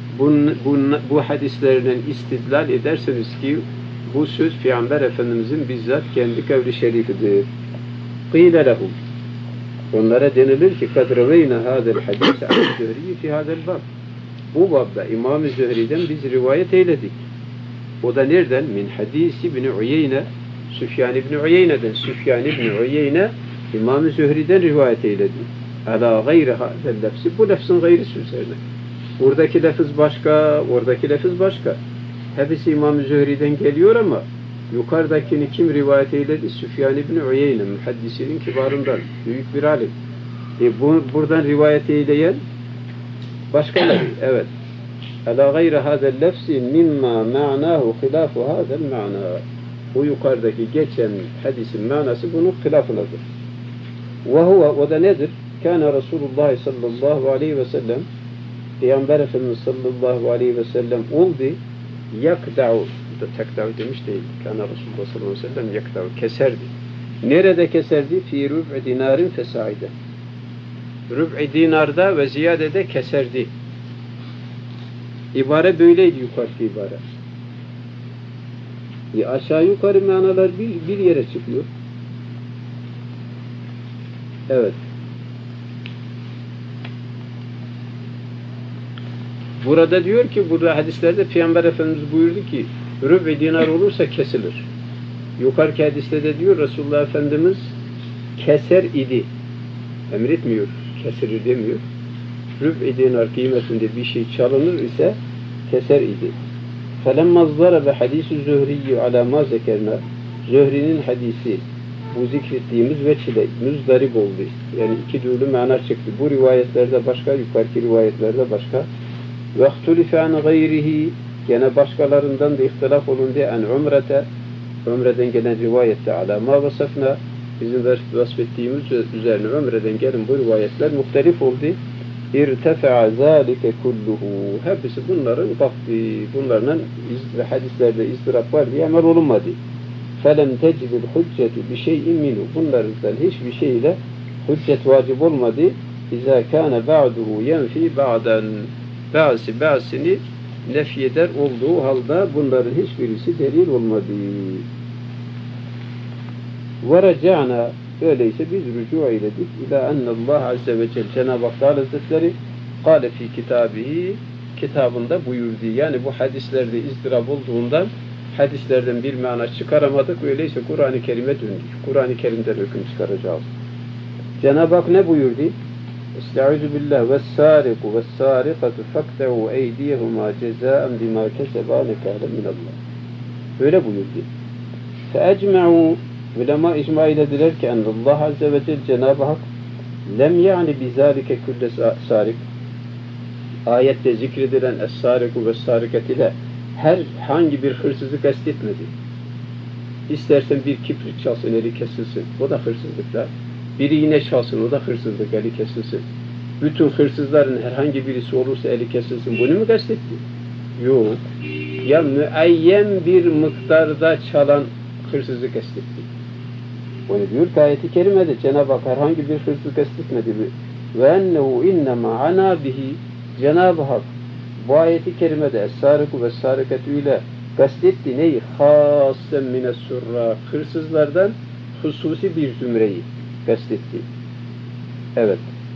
Bu hadislerden istidlal ederseniz ki bu söz Peygamber Efendimizin bizzat kendi kavli şerifidir. Qîle lehum onlara denilir ki kad reveyne hâzel hadîse an-Zühri'yi fi hâzel bab. Bu babda İmam-ı Zühri'den biz rivayet eyledik. O da nereden? Min hadisi ibn Uyeyne Süfyan ibn Uyeyne'den. Süfyan ibn Uyeyne İmam-ı Zühri'den rivayet eyledi. Ala gayri hâzel lefsi. Bu lefzin gayrisi üzerine. Buradaki lefz başka, oradaki lefz başka. Hepsi İmam-ı Zühri'den geliyor ama yukarıdakini kim rivayet eyledi? Süfyan ibn Uyeyne, muhaddisinin kibarından. Büyük bir alim. Buradan rivayet eyleyen başkaları. Evet. Ala gayri hâzel lefsi mimma ma'nahu khilâfu hâzel ma'na. Bu yukarıdaki geçen hadisin manası bunun hilafınadır. Ve huve, o da nedir? Kâne Resulullah sallallahu aleyhi ve sellem Peygamber Efendimiz sallallahu aleyhi ve sellem oldu yakda'u tekda'u demiş değil. Kâne Resulullah sallallahu aleyhi ve sellem yakda'u keserdi. Nerede keserdi? Fî rub'i dinarin fesaide. Rub'i dinarda ve ziyadede keserdi. İbare böyleydi yukarıki ibare. Aşağı yukarı manalar bir yere çıkıyor. Evet. Burada diyor ki, burada hadislerde Peygamber Efendimiz buyurdu ki, rüb-i dinar olursa kesilir. Yukarıki hadiste de diyor, Resulullah Efendimiz keser idi. Emretmiyor, kesirir demiyor. Rüb-i dinar kıymetinde bir şey çalınır ise keser idi. فَلَمَّا الزَّرَبَ حَدِيثُ الزُّهْرِيُّ عَلَى مَا زَكَرْنَا Zühri'nin hadisi bu zikrettiğimiz veçile müzdarip oldu. Yani iki türlü mana çıktı. Bu rivayetlerde başka, yukarıki rivayetlerde başka. وَاخْتُلِفَ عَنْ غَيْرِهِ Gene başkalarından da ihtilaf olundu. En Umre'den gelen rivayette ala ma vasafna bizim vasfettiğimiz üzerine Umre'den gelen bu rivayetler muhtelif oldu. irtefa'a zâlike kulluhu. Hepsi bunların bunlarla hadislerde izdirap var diye amel olunmadı. فَلَمْ تَجِدِ الْحُجَّةُ بِشَيْءٍ مِنْهُ. Bunlardan hiçbir şeyle hüccet vacip olmadı. اِذَا كَانَ بَعْدُهُ يَنْفِي بَعْدًا. Bazısını nefyeder olduğu halde bunların hiçbirisi delil olmadı. وَرَجَعْنَا. Öyleyse biz rücu eyledik. İlâ ennallâh azze ve celle. Cenab-ı Hak Hazretleri kâle fî kitâbihi, kitabında buyurdu. Yani bu hadislerde izdirab olduğundan hadislerden bir mana çıkaramadık. Öyleyse Kur'an-ı Kerim'e döndük. Kur'an-ı Kerim'den hüküm çıkaracağız. Cenab-ı Hak ne buyurdu? Estaizu billah ve's-sâriku ve's-sârikatu fakte'u eydiyehumâ cezâen bimâ kesebâ nekâlen minallah. Öyle buyurdu. Fe'ecme'u, ulema icma eylediler ki Allah azze ve celle, Cenab-ı Hak lem yani bizâlike külle sârik, ayette zikredilen es-sâriku ve's-sârikat ile herhangi bir hırsızı kastetmedi. İstersen bir kibrit çalsın, eli kesilsin. O da hırsızlıklar. Biri yine çalsın, o da hırsızlık, eli kesilsin. Bütün hırsızların herhangi birisi olursa eli kesilsin. Bunu mu kastetti? Yok. Ya müeyyen bir miktarda çalan hırsızı kastetti. Onu diyor ki ayet-i kerimede Cenab-ı Hak herhangi bir hırsızı kastetmedi. Ve ennehu innema ana bihi. Cenab-ı Hak bu ayet-i kerimede es-sâriku ve's-sârikatü ile kastetti neyi? Hâssen mines-surrâ. Hırsızlardan hususi bir zümreyi kastetti. Evet.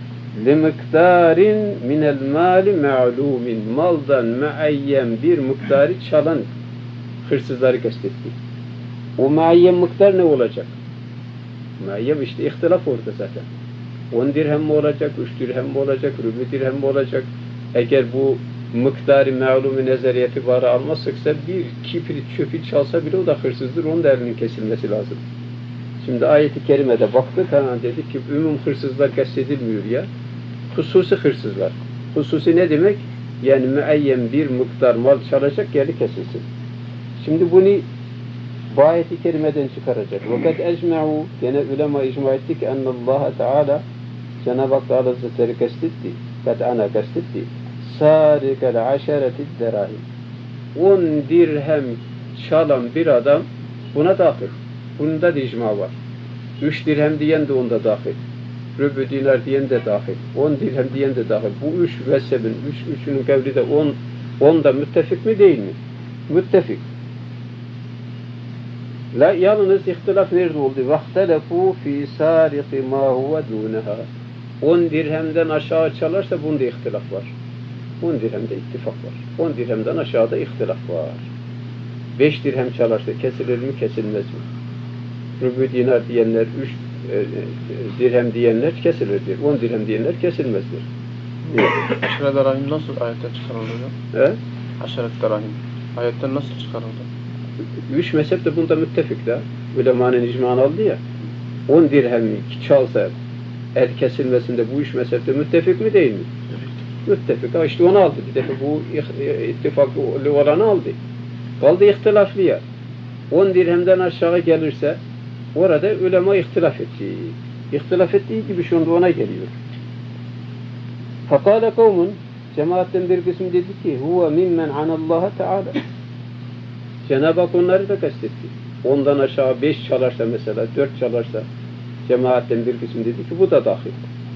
Limiktarin minel mali me'lumin. Maldan me'ayyen bir miktarı çalan hırsızları kastetti. O me'ayyen miktar ne olacak? Me'ayyen işte ihtilaf orada zaten. 10 dirhem mi olacak, 3 dirhem mi olacak, rübü dirhem mi olacak? Eğer bu miktarı me'lumu nezariyeti var almazsaksa bir kibrit çöpü çalsa bile o da hırsızdır, onun da elinin kesilmesi lazım. Şimdi ayet-i kerimede baktık, dedik ki ümum hırsızlar kastedilmiyor ya. Hususi hırsızlar. Hususi ne demek? Yani müeyyen bir miktar mal çalacak, yeri kesilsin. Şimdi bunu bu ayet-i kerimeden çıkaracak. Vakat ecme'u, gene ulema icma etti ki ennallaha teala, Cenab-ı Hak Teala Hazretleri kastetti. Kat ana kastetti. Sârikel aşeretid derahim. 10 dirhem çalan bir adam buna dahil. Bunda da icma var. 3 dirhem diyen de onda dahil. Rübü dinar diyen de dahil. 10 dirhem diyen de dahil. Bu 3 mezhebin, üçünün kavli de 10 da müttefik mi değil mi? Müttefik. La, yalnız ihtilaf nerede oldu? وَاخْتَلَفُوا فِي سَارِقِ مَا هُوَ دُونَهَا. 10 dirhemden aşağı çalarsa bunda ihtilaf var. 10 dirhemde ittifak var. 10 dirhemden aşağıda ihtilaf var. 5 dirhem çalarsa kesilir mi, kesilmez mi? Rübü dinar diyenler, 3 dirhem diyenler kesilirdir. 10 dirhem diyenler kesilmezdir. Aşeret rahim nasıl ayetten çıkarıldı? Aşeret rahim ayetten nasıl çıkarıldı? 3 mezhep de bunda müttefik de. Ulemanın icmanı aldı ya. 10 dirhem çalsa el kesilmesinde bu 3 mezhepte müttefik mi değil mi? Evet. Müttefik. İşte onu aldı. Bir defa bu ittifaklı olanı aldı. Kaldı ihtilaflı ya. 10 dirhemden aşağı gelirse orada ulema ihtilaf etti. İhtilaf ettiği gibi şu anda ona geliyor. Fakale kavmun, cemaatten bir kısım dedi ki huve mimmen anallaha teala. Cenab-ı Hak onları da kastetti. 10'dan aşağı 5 çalarsa mesela, 4 çalarsa cemaatten bir kısım dedi ki bu da dahil.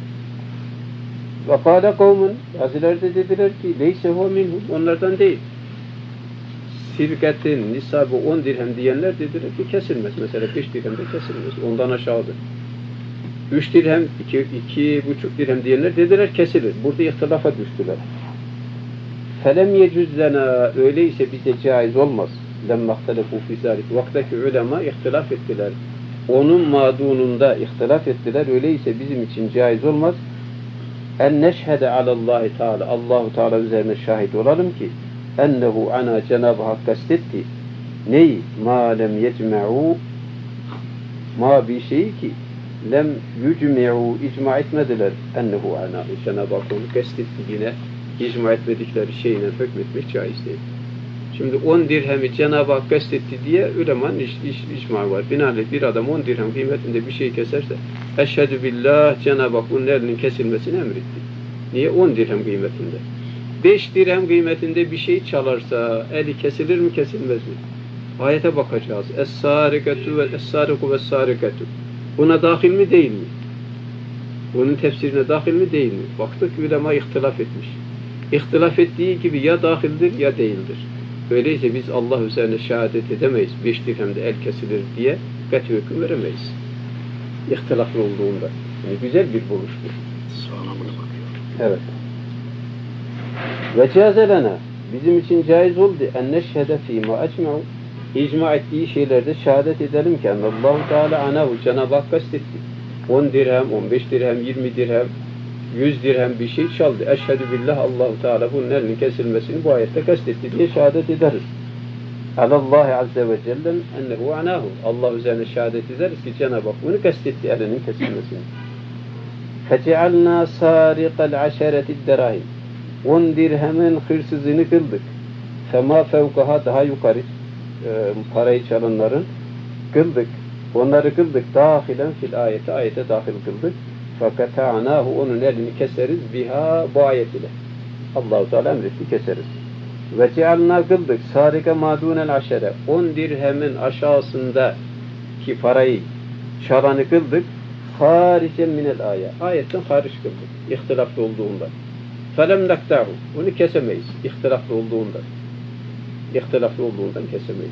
Fakale kavmun, bazıları da dediler ki leyse huve minhum, onlardan değil. Sirketin nisabı 10 dirhem diyenler dediler ki kesilmez. Mesela 5 dirhem de kesilmez. Ondan aşağıdır. 3 dirhem, 2,5 dirhem diyenler dediler kesilir. Burada ihtilafa düştüler. Felem yecüzzena, öyleyse bize caiz olmaz. Lemme ihtelefu fî zâlik. Vaktaki ulema ihtilaf ettiler. Onun madununda ihtilaf ettiler. Öyleyse bizim için caiz olmaz. En neşhede alallahi teala. Allahu Teala üzerine şahit olalım ki ennehu ana, Cenab-ı Hak kastetti. Neyi? Ma lem yecme'u, ma bir şey ki lem yücme'u, icma etmediler. Ennehu ana. Cenab-ı Hak onu kastetti yine. İcma etmedikleri şeyine hükmetmek caiz değil. Şimdi 10 dirhemi Cenab-ı Hak kastetti diye ulemanın icma var. Binaenaleyh bir adam 10 dirhem kıymetinde bir şey keserse eşhedü billah, Cenab-ı Hak bunun elinin kesilmesini emretti. Niye? 10 dirhem kıymetinde. 5 dirhem kıymetinde bir şey çalarsa eli kesilir mi kesilmez mi? Ayete bakacağız. Es-sarikatu ve es-sariku ve es-sarikatu. Buna dahil mi değil mi? Bunun tefsirine dahil mi değil mi? Baktık ulema ihtilaf etmiş. İhtilaf ettiği gibi ya dahildir ya değildir. Öyleyse biz Allah üzerine şehadet edemeyiz. 5 dirhemde el kesilir diye kat'i hüküm veremeyiz. İhtilaflı olduğunda. Yani güzel bir buluştur. Sağlamına bakıyor. Evet. Ve cazelena bizim için caiz oldu en neşhede fîmâ ecma'u icma ettiği şeylerde şehadet edelim ki Allahu Teala anahu Cenab-ı Hak kastetti. 10 dirhem, 15 dirhem, 20 dirhem, 100 dirhem bir şey çaldı. Eşhedü billah Allahu Teala bunun elinin kesilmesini bu ayette kastetti diye şehadet ederiz. Alallahi azze ve celle ennehu anahu. Allah üzerine şehadet ederiz ki Cenab-ı Hak bunu kastetti elinin kesilmesini. Fecealna sariqal aşereti derahim. 10 dirhemin hırsızını kıldık. Fema fevkaha daha yukarı parayı çalanların kıldık. Onları kıldık dahilen fil ayete. Ayete dahil kıldık. Fakat anahu onun elini keseriz biha bu ayet ile. Allah-u Teala emretti keseriz. Ve cealna kıldık sarika madunel aşere 10 dirhemin aşağısındaki parayı çalanı kıldık. Haricen minel ayet. Ayetten hariç kıldık. İhtilaflı olduğundan. Felem naktahu. Onu kesemeyiz. İhtilaflı olduğundan. İhtilaflı olduğundan kesemeyiz.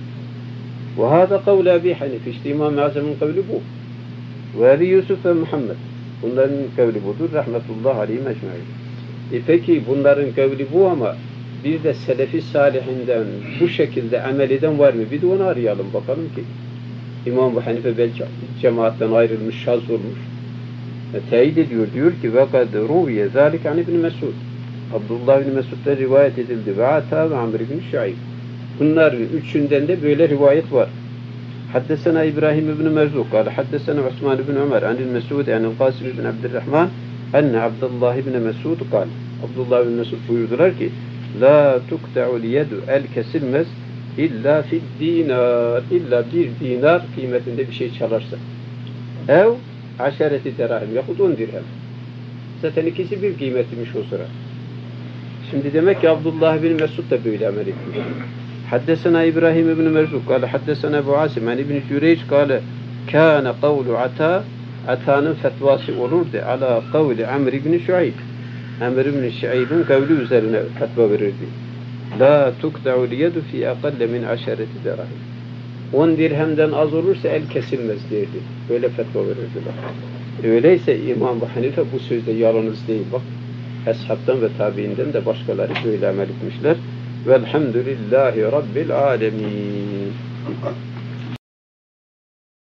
Ve hâda kavle Ebi Hanife. İşte İmam-ı Azam'ın kavli bu. Ve Ebi Yusuf ve Muhammed. Bunların kavli budur. Rahmetullah aleyhim ecmaîn. Peki bunların kavli bu ama bir de Selefi Salihinden bu şekilde amel eden var mı? Bir de onu arayalım bakalım ki. İmam Ebu Hanife belki cemaatten ayrılmış, şaz olmuş. Teyit ediyor. Diyor ki وَقَدْ رُوِيَ ذَٰلِكَ عَنْ İbn Mesud. Abdullah ibn Mesud'da rivayet edildi. Ve Ata ve Amr ibn Şuayb. Bunlar üçünden de böyle rivayet var. Haddesena İbrahim ibn Merzuk. Kâle haddesena Osman ibn Ömer. Anil Mesud, anil Qasim ibn Abdurrahman. Enne Abdullah ibn Mesud kâle. Abdullah ibn Mesud buyurdular ki La tukta'ul yedu el kesilmez illa fid dinar. İlla bir dinar kıymetinde bir şey çalarsa. Ev aşereti derahim yahut 10 dirhem. Zaten ikisi bir kıymetiymiş o sıra. Şimdi demek ki Abdullah bin Mesud da böyle amel etmiş. Haddesena İbrahim ibn Merzuk kâle haddesena Ebu Asim an İbn Cüreyç kâle kâne kavlu Ata Ata'nın fetvası olurdu ala kavli Amr ibn Şuayb. Amr ibn Şuayb'ın kavli üzerine fetva verirdi. La tukta'u liyedu fi aqalle min aşereti derahim. 10 dirhemden az olursa el kesilmez derdi. Böyle fetva verirdiler. Öyleyse İmam Ebu Hanife bu sözde yalanız değil. Bak, Eshab'tan ve tabiinden de başkaları böyle amel etmişler. Velhamdülillahi Rabbil alemin.